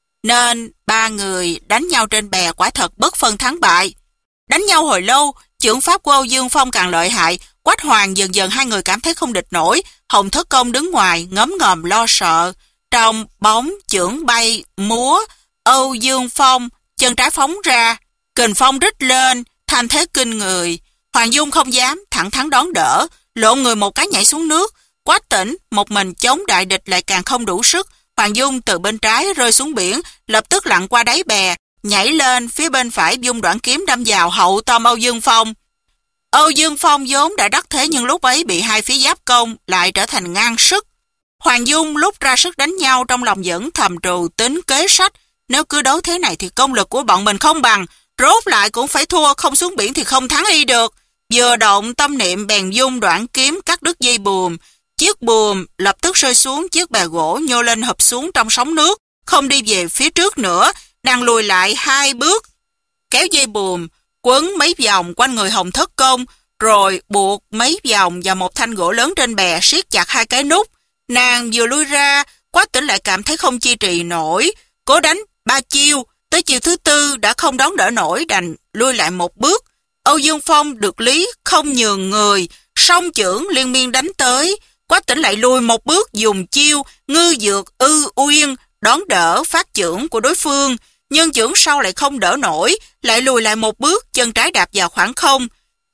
Nên ba người đánh nhau trên bè quả thật bất phân thắng bại. Đánh nhau hồi lâu, chưởng pháp của Âu Dương Phong càng lợi hại, Quách Hoàng dần dần hai người cảm thấy không địch nổi. Hồng Thất Công đứng ngoài ngấm ngầm lo sợ. Trong bóng chưởng bay múa, Âu Dương Phong chân trái phóng ra, kình phong rít lên, thanh thế kinh người. Hoàng Dung không dám thẳng thắn đón đỡ, lộn người một cái nhảy xuống nước. Quách Tĩnh một mình chống đại địch lại càng không đủ sức. Hoàng Dung từ bên trái rơi xuống biển, lập tức lặn qua đáy bè, nhảy lên phía bên phải dung đoạn kiếm đâm vào hậu tâm Âu Dương Phong. Âu Dương Phong vốn đã đắc thế, nhưng lúc ấy bị hai phía giáp công lại trở thành ngang sức. Hoàng Dung lúc ra sức đánh nhau trong lòng vẫn thầm trù tính kế sách, nếu cứ đấu thế này thì công lực của bọn mình không bằng, rốt lại cũng phải thua, không xuống biển thì không thắng y được. Vừa động tâm niệm bèn dung đoạn kiếm cắt đứt dây buồm. Chiếc buồm lập tức rơi xuống chiếc bè gỗ, nhô lên hụp xuống trong sóng nước, không đi về phía trước nữa, đang lùi lại hai bước. Kéo dây buồm, quấn mấy vòng quanh người Hồng Thất Công, rồi buộc mấy vòng vào một thanh gỗ lớn trên bè, siết chặt hai cái nút. Nàng vừa lui ra, Quách Tĩnh lại cảm thấy không chi trì nổi, cố đánh ba chiêu, tới chiêu thứ tư đã không đón đỡ nổi, đành lui lại một bước. Âu Dương Phong được lý không nhường người, song chưởng liên miên đánh tới. Quách Tĩnh lại lùi một bước, dùng chiêu ngư dược ư uyên đón đỡ phát chưởng của đối phương, nhưng chưởng sau lại không đỡ nổi, lại lùi lại một bước, chân trái đạp vào khoảng không.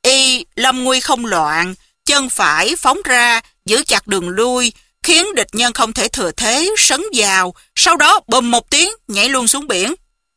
Y lâm nguy không loạn, chân phải phóng ra giữ chặt đường lui, khiến địch nhân không thể thừa thế sấn vào, sau đó bùm một tiếng nhảy luôn xuống biển.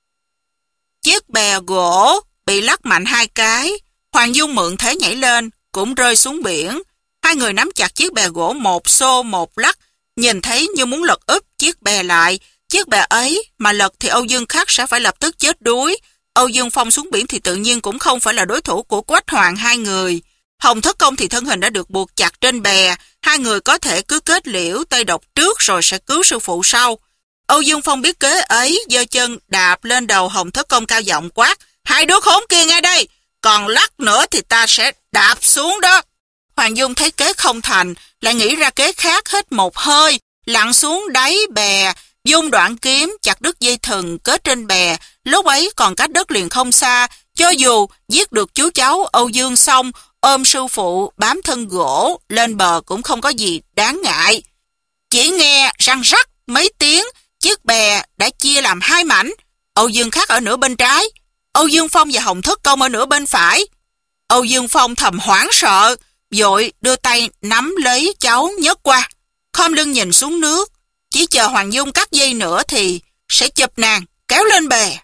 Chiếc bè gỗ bị lắc mạnh hai cái, Hoàng Dung mượn thế nhảy lên cũng rơi xuống biển. Hai người nắm chặt chiếc bè gỗ một xô một lắc, nhìn thấy như muốn lật úp chiếc bè lại. Chiếc bè ấy mà lật thì Âu Dương Khắc sẽ phải lập tức chết đuối. Âu Dương Phong xuống biển thì tự nhiên cũng không phải là đối thủ của Quách Hoàng hai người. Hồng Thất Công thì thân hình đã được buộc chặt trên bè, hai người có thể cứ kết liễu tay độc trước rồi sẽ cứu sư phụ sau. Âu Dương Phong biết kế ấy, giơ chân đạp lên đầu Hồng Thất Công cao giọng quát: "Hai đứa khốn kia ngay đây, còn lắc nữa thì ta sẽ đạp xuống đó." Hoàng Dung thấy kế không thành, lại nghĩ ra kế khác, hít một hơi, lặn xuống đáy bè, dung đoạn kiếm chặt đứt dây thừng kết trên bè. Lúc ấy còn cách đất liền không xa, cho dù giết được chú cháu Âu Dương xong, ôm sư phụ bám thân gỗ lên bờ cũng không có gì đáng ngại. Chỉ nghe răng rắc mấy tiếng, chiếc bè đã chia làm hai mảnh. Âu Dương Khắc ở nửa bên trái, Âu Dương Phong và Hồng Thất Công ở nửa bên phải. Âu Dương Phong thầm hoảng sợ, vội đưa tay nắm lấy cháu nhấc qua, khom lưng nhìn xuống nước, chỉ chờ Hoàng Dung cắt dây nữa thì sẽ chụp nàng kéo lên bè.